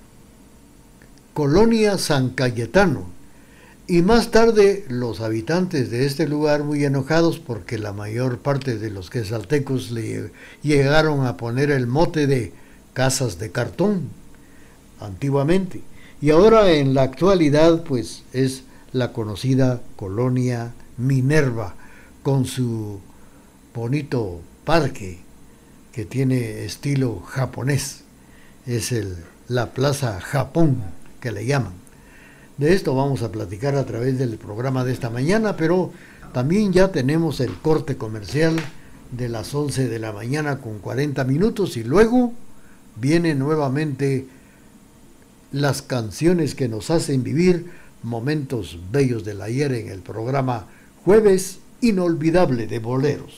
S5: colonia San Cayetano, y más tarde los habitantes de este lugar, muy enojados porque la mayor parte de los quetzaltecos le llegaron a poner el mote de casas de cartón antiguamente, y ahora en la actualidad pues es la conocida colonia Minerva, con su bonito parque que tiene estilo japonés. Es el, la Plaza Japón, que le llaman. De esto vamos a platicar a través del programa de esta mañana, pero también ya tenemos el corte comercial de las once de la mañana con cuarenta minutos y luego viene nuevamente las canciones que nos hacen vivir momentos bellos del ayer en el programa Jueves Inolvidable de Boleros.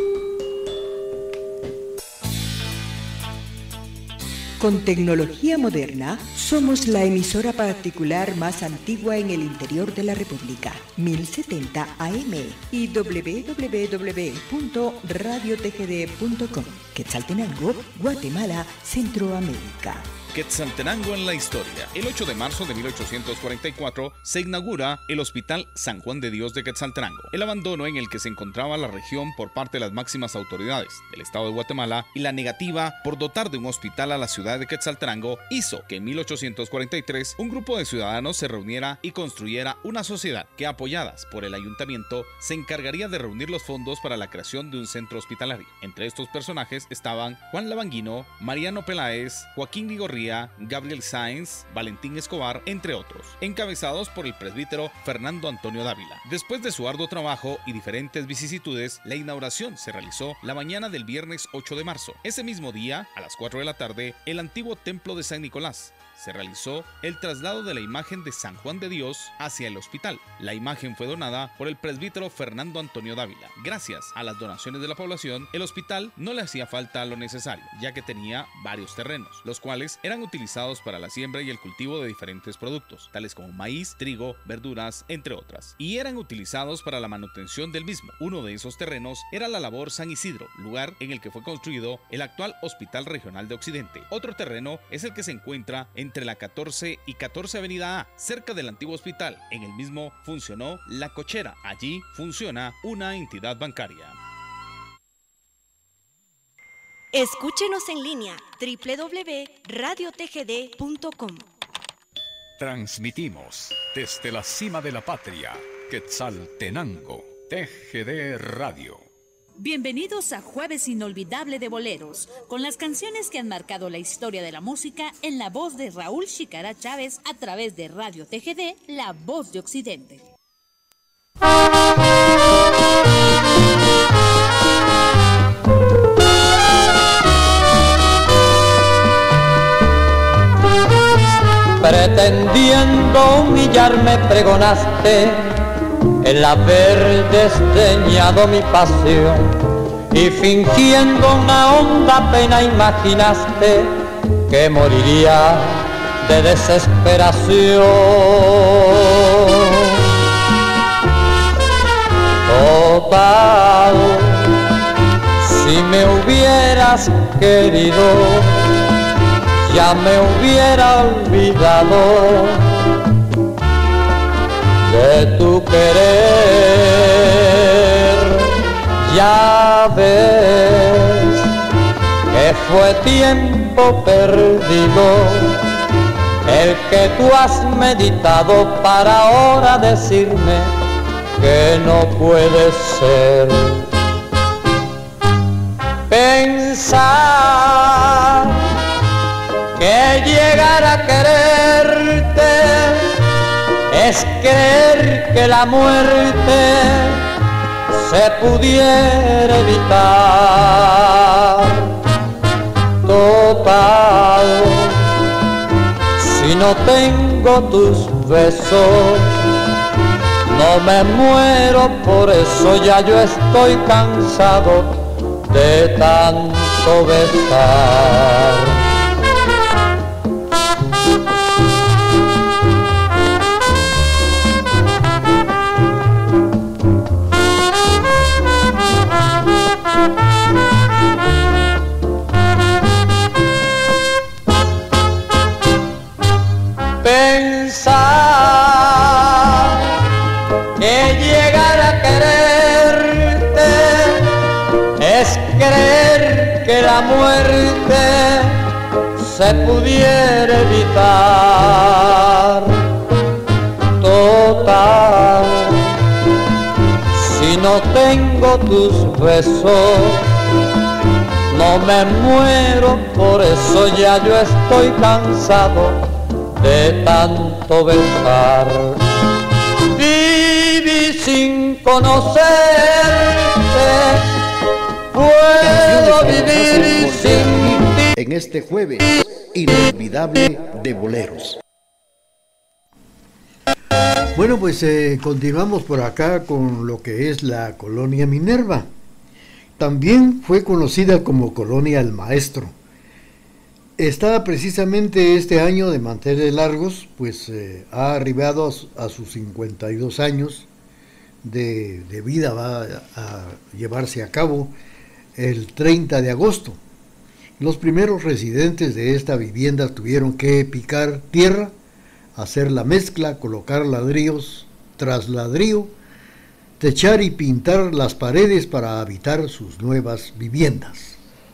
S9: Con tecnología moderna, somos la emisora particular más antigua en el interior de la República, mil setenta A M y doble u doble u doble u punto radio t g d punto com. Quetzaltenango, Guatemala, Centroamérica.
S1: Quetzaltenango en la historia. El ocho de marzo de mil ochocientos cuarenta y cuatro se inaugura el Hospital San Juan de Dios de Quetzaltenango. El abandono en el que se encontraba la región por parte de las máximas autoridades del estado de Guatemala y la negativa por dotar de un hospital a la ciudad de Quetzaltenango hizo que en mil ochocientos cuarenta y tres un grupo de ciudadanos se reuniera y construyera una sociedad que, apoyadas por el ayuntamiento, se encargaría de reunir los fondos para la creación de un centro hospitalario. Entre estos personajes estaban Juan Lavanguino, Mariano Peláez, Joaquín Vigorría, Gabriel Sáenz, Valentín Escobar, entre otros, encabezados por el presbítero Fernando Antonio Dávila. Después de su arduo trabajo y diferentes vicisitudes, la inauguración se realizó la mañana del viernes ocho de marzo. Ese mismo día, a las cuatro de la tarde, el antiguo templo de San Nicolás se realizó el traslado de la imagen de San Juan de Dios hacia el hospital. La imagen fue donada por el presbítero Fernando Antonio Dávila. Gracias a las donaciones de la población, el hospital no le hacía falta lo necesario, ya que tenía varios terrenos, los cuales eran utilizados para la siembra y el cultivo de diferentes productos, tales como maíz, trigo, verduras, entre otras, y eran utilizados para la manutención del mismo. Uno de esos terrenos era la Labor San Isidro, lugar en el que fue construido el actual Hospital Regional de Occidente. Otro terreno es el que se encuentra en entre la catorce y catorce Avenida A, cerca del antiguo hospital. En el mismo funcionó La Cochera. Allí funciona una entidad bancaria.
S2: Escúchenos en línea doble u doble u doble u punto radio t g d punto com.
S3: Transmitimos desde la cima de la patria, Quetzaltenango, T G D Radio.
S14: Bienvenidos a Jueves Inolvidable de Boleros, con las canciones que han marcado la historia de la música en la voz de Raúl Chicara Chávez a través de Radio T G D, la voz de Occidente.
S16: Pretendiendo humillarme pregonaste el haber desdeñado mi pasión y fingiendo una honda pena imaginaste que moriría de desesperación. Total, si me hubieras querido, ya me hubiera olvidado de tu querer. Ya ves que fue tiempo perdido el que tú has meditado para ahora decirme que no puede ser. Pensar que llegar a quererte es creer que la muerte se pudiera evitar. Total, si no tengo tus besos, no me muero, por eso ya yo estoy cansado de tanto besar. Pensar que llegar a quererte es creer que la muerte se pudiera evitar. Total, si no tengo tus besos, no yo me muero, por eso ya yo estoy cansado de tanto besar. Viví sin conocerte, puedo vivir sin ti.
S12: En este jueves inolvidable de boleros.
S5: Bueno, pues eh, continuamos por acá con lo que es la colonia Minerva. También fue conocida como Colonia El Maestro. Está precisamente este año de manteles largos, pues eh, ha arribado a, a sus cincuenta y dos años de, de vida, va a, a llevarse a cabo el treinta de agosto. Los primeros residentes de esta vivienda tuvieron que picar tierra, hacer la mezcla, colocar ladrillos tras ladrillo, techar y pintar las paredes para habitar sus nuevas viviendas.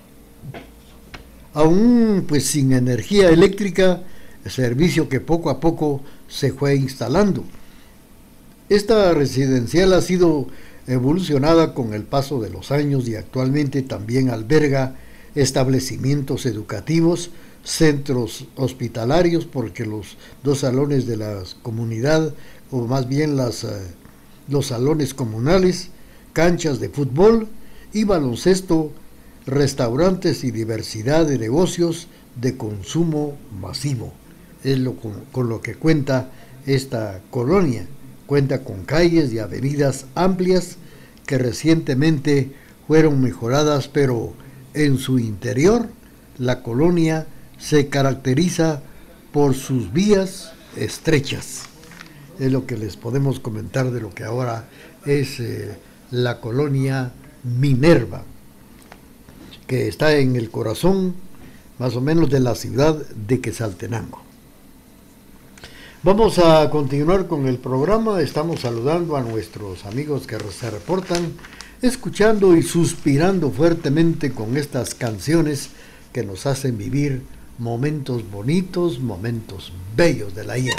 S5: Aún pues sin energía eléctrica, servicio que poco a poco se fue instalando. Esta residencial ha sido evolucionada con el paso de los años y actualmente también alberga establecimientos educativos, centros hospitalarios, porque los dos salones de la comunidad, o más bien las, eh, los salones comunales, canchas de fútbol y baloncesto, restaurantes y diversidad de negocios de consumo masivo. Es lo con, con lo que cuenta esta colonia. Cuenta con calles y avenidas amplias que recientemente fueron mejoradas, pero en su interior la colonia se caracteriza por sus vías estrechas. Es lo que les podemos comentar de lo que ahora es eh, la colonia Minerva, que está en el corazón más o menos de la ciudad de Quetzaltenango. Vamos a continuar con el programa. Estamos saludando a nuestros amigos que se reportan, escuchando y suspirando fuertemente con estas canciones que nos hacen vivir momentos bonitos, momentos bellos de la hierba.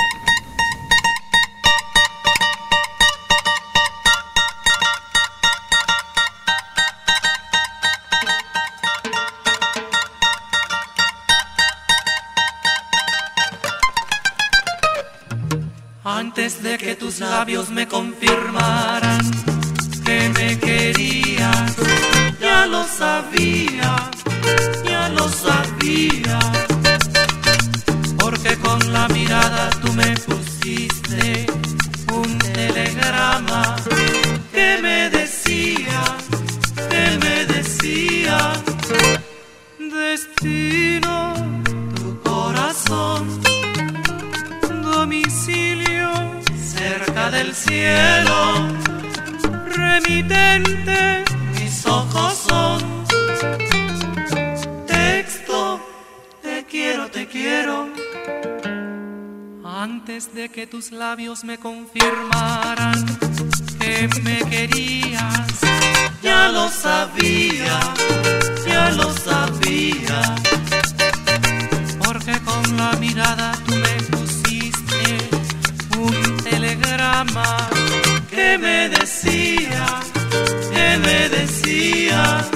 S15: Antes de que tus labios me confirmaran que me querías, ya lo sabía, ya lo sabía, porque con la mirada tú me pusiste un telegrama que me decía, que me decía, destino, tu corazón, domicilio cerca del cielo, remitente mis ojos son, texto, te quiero, te quiero. Antes de que tus labios me confirmaran que me querías, ya lo sabía, ya lo sabía, porque con la mirada tú me pusiste un telegrama que me decía, que me decía,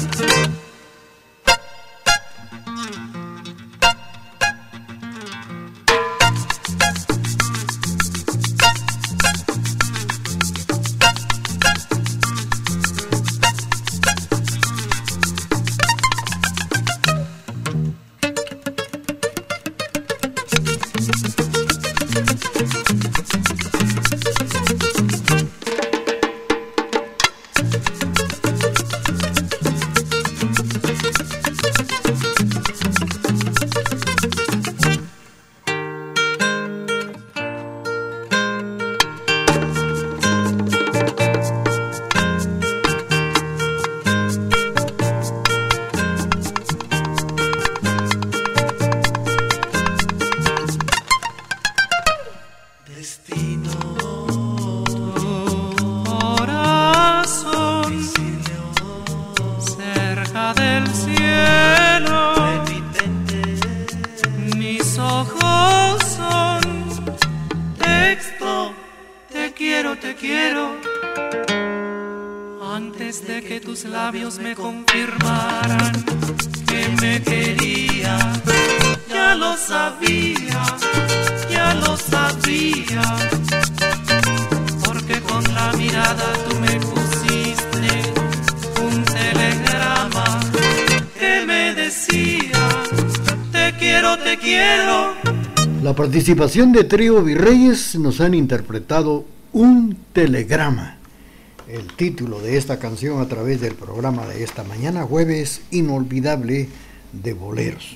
S15: labios me confirmaran que sabía, ya lo sabía, porque con la mirada tú me pusiste un telegrama que me decía, te quiero, te quiero.
S5: La participación de Trío Virreyes nos han interpretado Un Telegrama, el título de esta canción a través del programa de esta mañana, jueves inolvidable de boleros.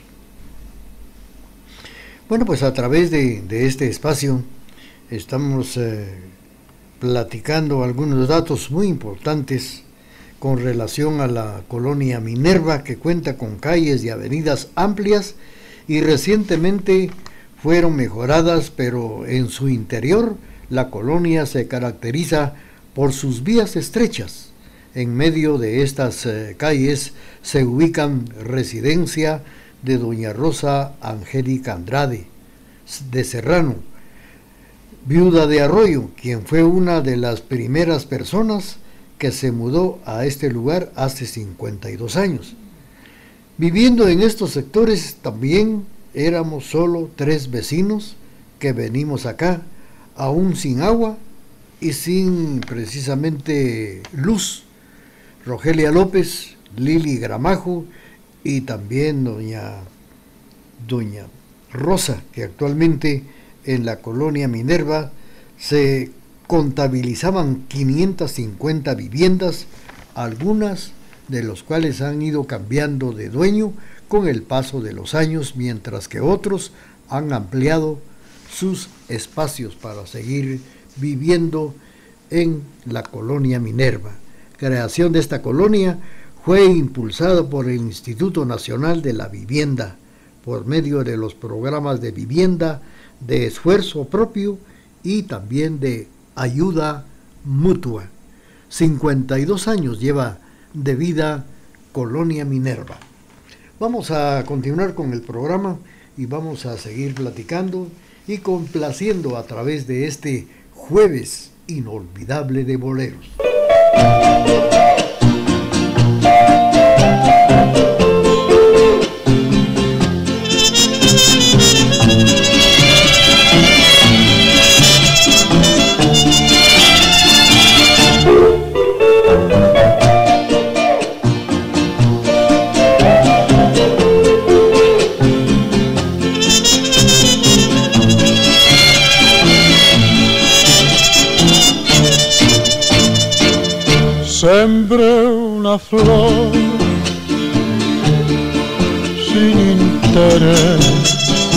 S5: Bueno, pues a través de, de este espacio estamos eh, platicando algunos datos muy importantes con relación a la colonia Minerva, que cuenta con calles y avenidas amplias y recientemente fueron mejoradas, pero en su interior la colonia se caracteriza por sus vías estrechas. En medio de estas eh, calles se ubican residencia de doña Rosa Angélica Andrade de Serrano, viuda de Arroyo, quien fue una de las primeras personas que se mudó a este lugar hace cincuenta y dos años. Viviendo en estos sectores también éramos solo tres vecinos que venimos acá, aún sin agua y sin precisamente luz. Rogelia López, Lili Gramajo y también doña, doña Rosa, que actualmente en la colonia Minerva se contabilizaban quinientas cincuenta viviendas, algunas de las cuales han ido cambiando de dueño con el paso de los años, mientras que otros han ampliado sus espacios para seguir viviendo en la colonia Minerva. Creación de esta colonia fue impulsada por el Instituto Nacional de la Vivienda por medio de los programas de vivienda de esfuerzo propio y también de ayuda mutua. cincuenta y dos años lleva de vida Colonia Minerva. Vamos a continuar con el programa y vamos a seguir platicando y complaciendo a través de este jueves inolvidable de boleros.
S17: Sembré una flor sin interés,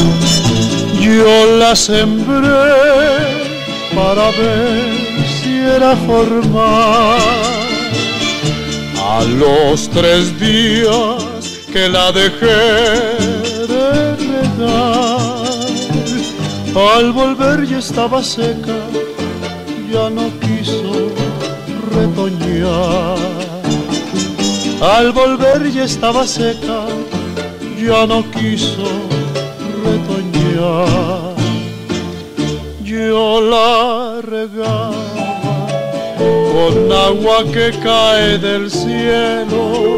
S17: yo la sembré para ver si era formal. A los tres días que la dejé de regar, al volver ya estaba seca, ya no quiso retoñar. Al volver ya estaba seca, ya no quiso retoñar. Yo la regaba con agua que cae del cielo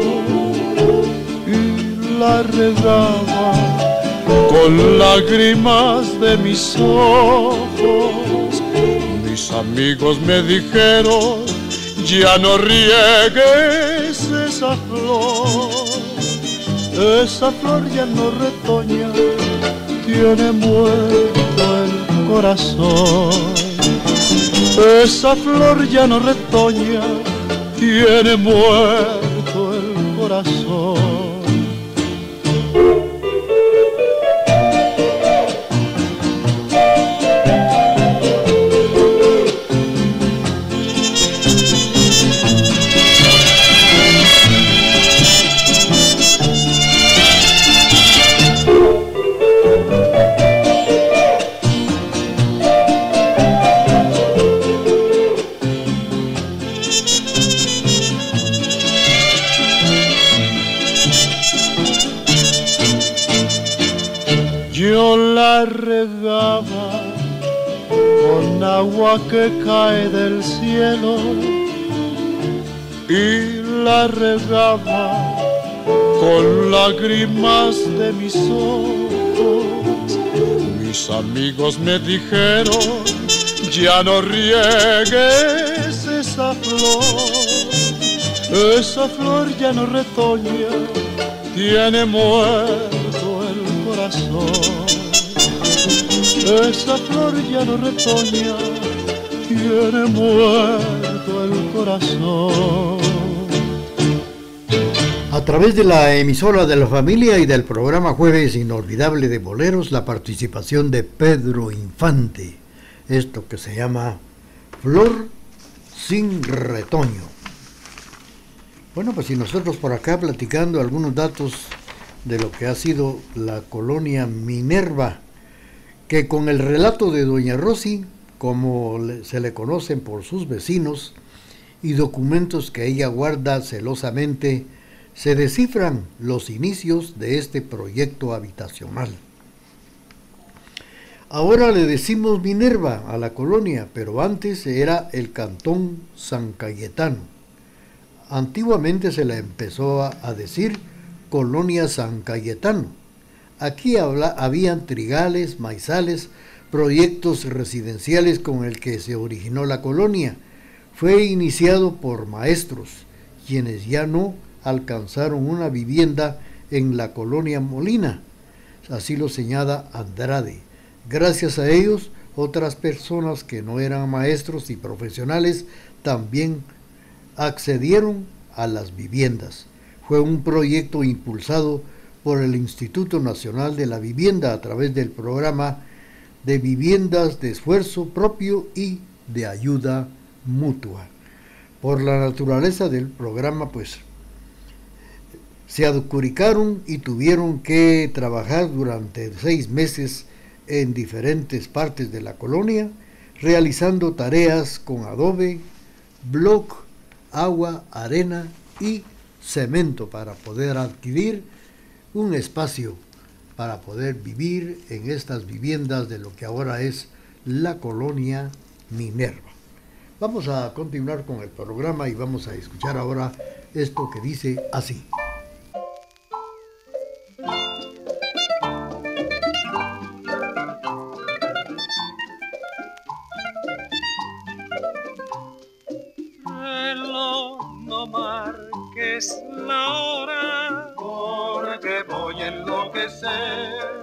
S17: y la regaba con lágrimas de mis ojos. Mis amigos me dijeron: ya no riegues esa flor, esa flor ya no retoña, tiene muerto el corazón. Esa flor ya no retoña, tiene muerto el corazón. Yo la regaba con agua que cae del cielo y la regaba con lágrimas de mis ojos. Mis amigos me dijeron, ya no riegues esa flor, esa flor ya no retoña, tiene muerto el corazón. Esa flor ya no retoña, tiene muerto el corazón.
S5: A través de la emisora de la familia y del programa Jueves Inolvidable de Boleros, la participación de Pedro Infante, esto que se llama Flor sin retoño. Bueno, pues y nosotros por acá platicando algunos datos de lo que ha sido la colonia Minerva, que con el relato de doña Rosy, como se le conocen por sus vecinos, y documentos que ella guarda celosamente, se descifran los inicios de este proyecto habitacional. Ahora le decimos Minerva a la colonia, pero antes era el cantón San Cayetano. Antiguamente se le empezó a, a decir Colonia San Cayetano. Aquí habla, habían trigales, maizales, proyectos residenciales con el que se originó la colonia. Fue iniciado por maestros, quienes ya no alcanzaron una vivienda en la colonia Molina, así lo señala Andrade. Gracias a ellos, otras personas que no eran maestros y profesionales también accedieron a las viviendas. Fue un proyecto impulsado por el Instituto Nacional de la Vivienda a través del programa de viviendas de esfuerzo propio y de ayuda mutua. Por la naturaleza del programa, pues, se adjudicaron y tuvieron que trabajar durante seis meses en diferentes partes de la colonia, realizando tareas con adobe, bloc, agua, arena y cemento para poder adquirir un espacio para poder vivir en estas viviendas de lo que ahora es la colonia Minerva. Vamos a continuar con el programa y vamos a escuchar ahora esto que dice así.
S18: Es la hora, porque voy a enloquecer.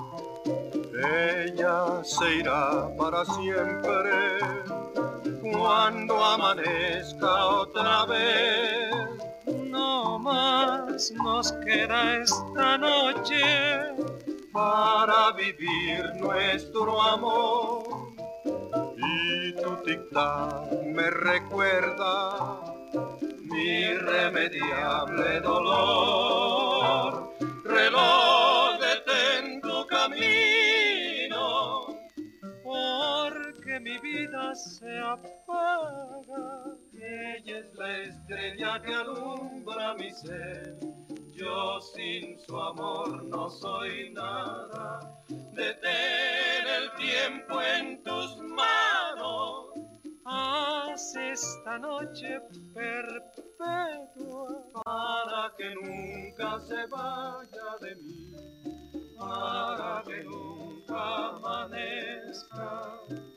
S18: Ella se irá para siempre cuando amanezca otra vez. No más nos queda esta noche para vivir nuestro amor. Y tu tic-tac me recuerda mi irremediable dolor. Reloj, detén tu camino, porque mi vida se apaga. Ella es la estrella que alumbra mi ser. Yo sin su amor no soy nada. Detén el tiempo en tus manos. Haz esta noche perpetua para que nunca se vaya de mí, para que nunca amanezca.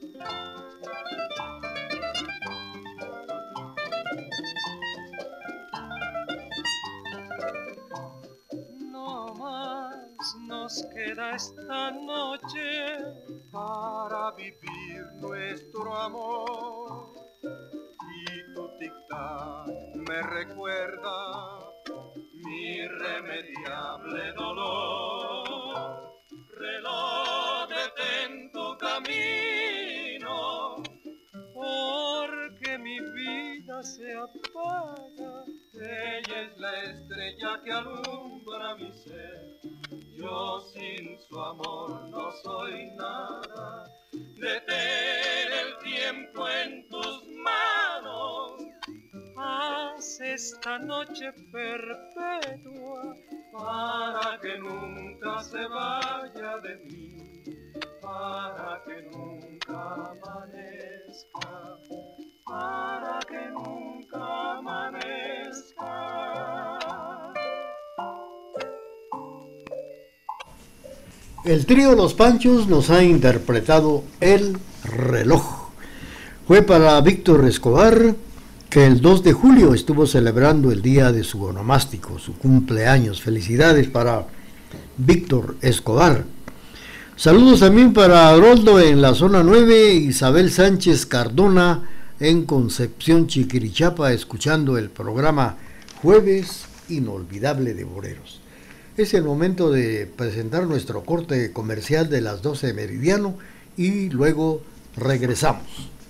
S18: No más nos queda esta noche para vivir nuestro amor. Y tu tic-tac me recuerda mi irremediable dolor. Reloj, detén tu camino, porque mi vida se apaga. Ella es la estrella que alumbra mi ser. Yo sin su amor no soy nada. Detén el tiempo en tus manos. Haz esta noche perpetua para que nunca se vaya de mí, para que nunca amanezca, para que nunca amanezca.
S5: El trío Los Panchos nos ha interpretado El Reloj. Fue para Víctor Escobar, que el dos de julio estuvo celebrando el día de su onomástico, su cumpleaños. Felicidades para Víctor Escobar. Saludos también para Haroldo en la zona nueve, Isabel Sánchez Cardona en Concepción, Chiquirichapa, escuchando el programa Jueves Inolvidable de Boleros. Es el momento de presentar nuestro corte comercial de las doce de meridiano y luego regresamos.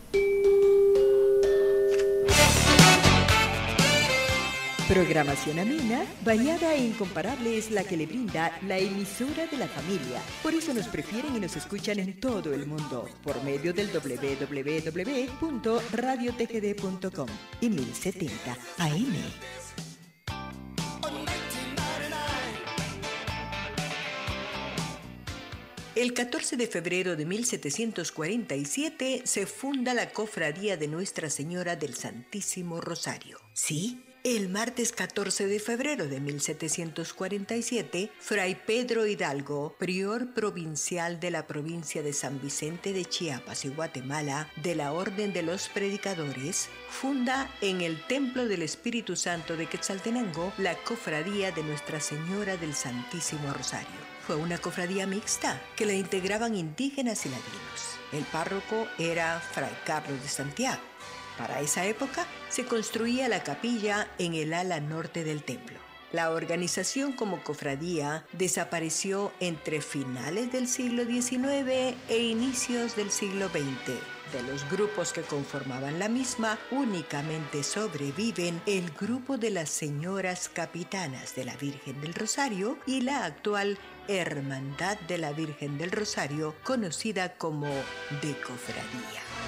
S9: Programación amena, variada e incomparable es la que le brinda la emisora de la familia. Por eso nos prefieren y nos escuchan en todo el mundo, por medio del doble u doble u doble u punto radio t g d punto com y mil setenta A M. El catorce de febrero de mil setecientos cuarenta y siete se funda la Cofradía de Nuestra Señora del Santísimo Rosario. Sí, el martes catorce de febrero de mil setecientos cuarenta y siete, Fray Pedro Hidalgo, prior provincial de la provincia de San Vicente de Chiapas y Guatemala, de la Orden de los Predicadores, funda en el Templo del Espíritu Santo de Quetzaltenango la Cofradía de Nuestra Señora del Santísimo Rosario. Fue una cofradía mixta que la integraban indígenas y ladinos. El párroco era Fray Carlos de Santiago. Para esa época se construía la capilla en el ala norte del templo. La organización como cofradía desapareció entre finales del siglo diecinueve e inicios del siglo veinte. De los grupos que conformaban la misma, únicamente sobreviven el grupo de las Señoras Capitanas de la Virgen del Rosario y la actual Hermandad de la Virgen del Rosario, conocida como de Cofradía.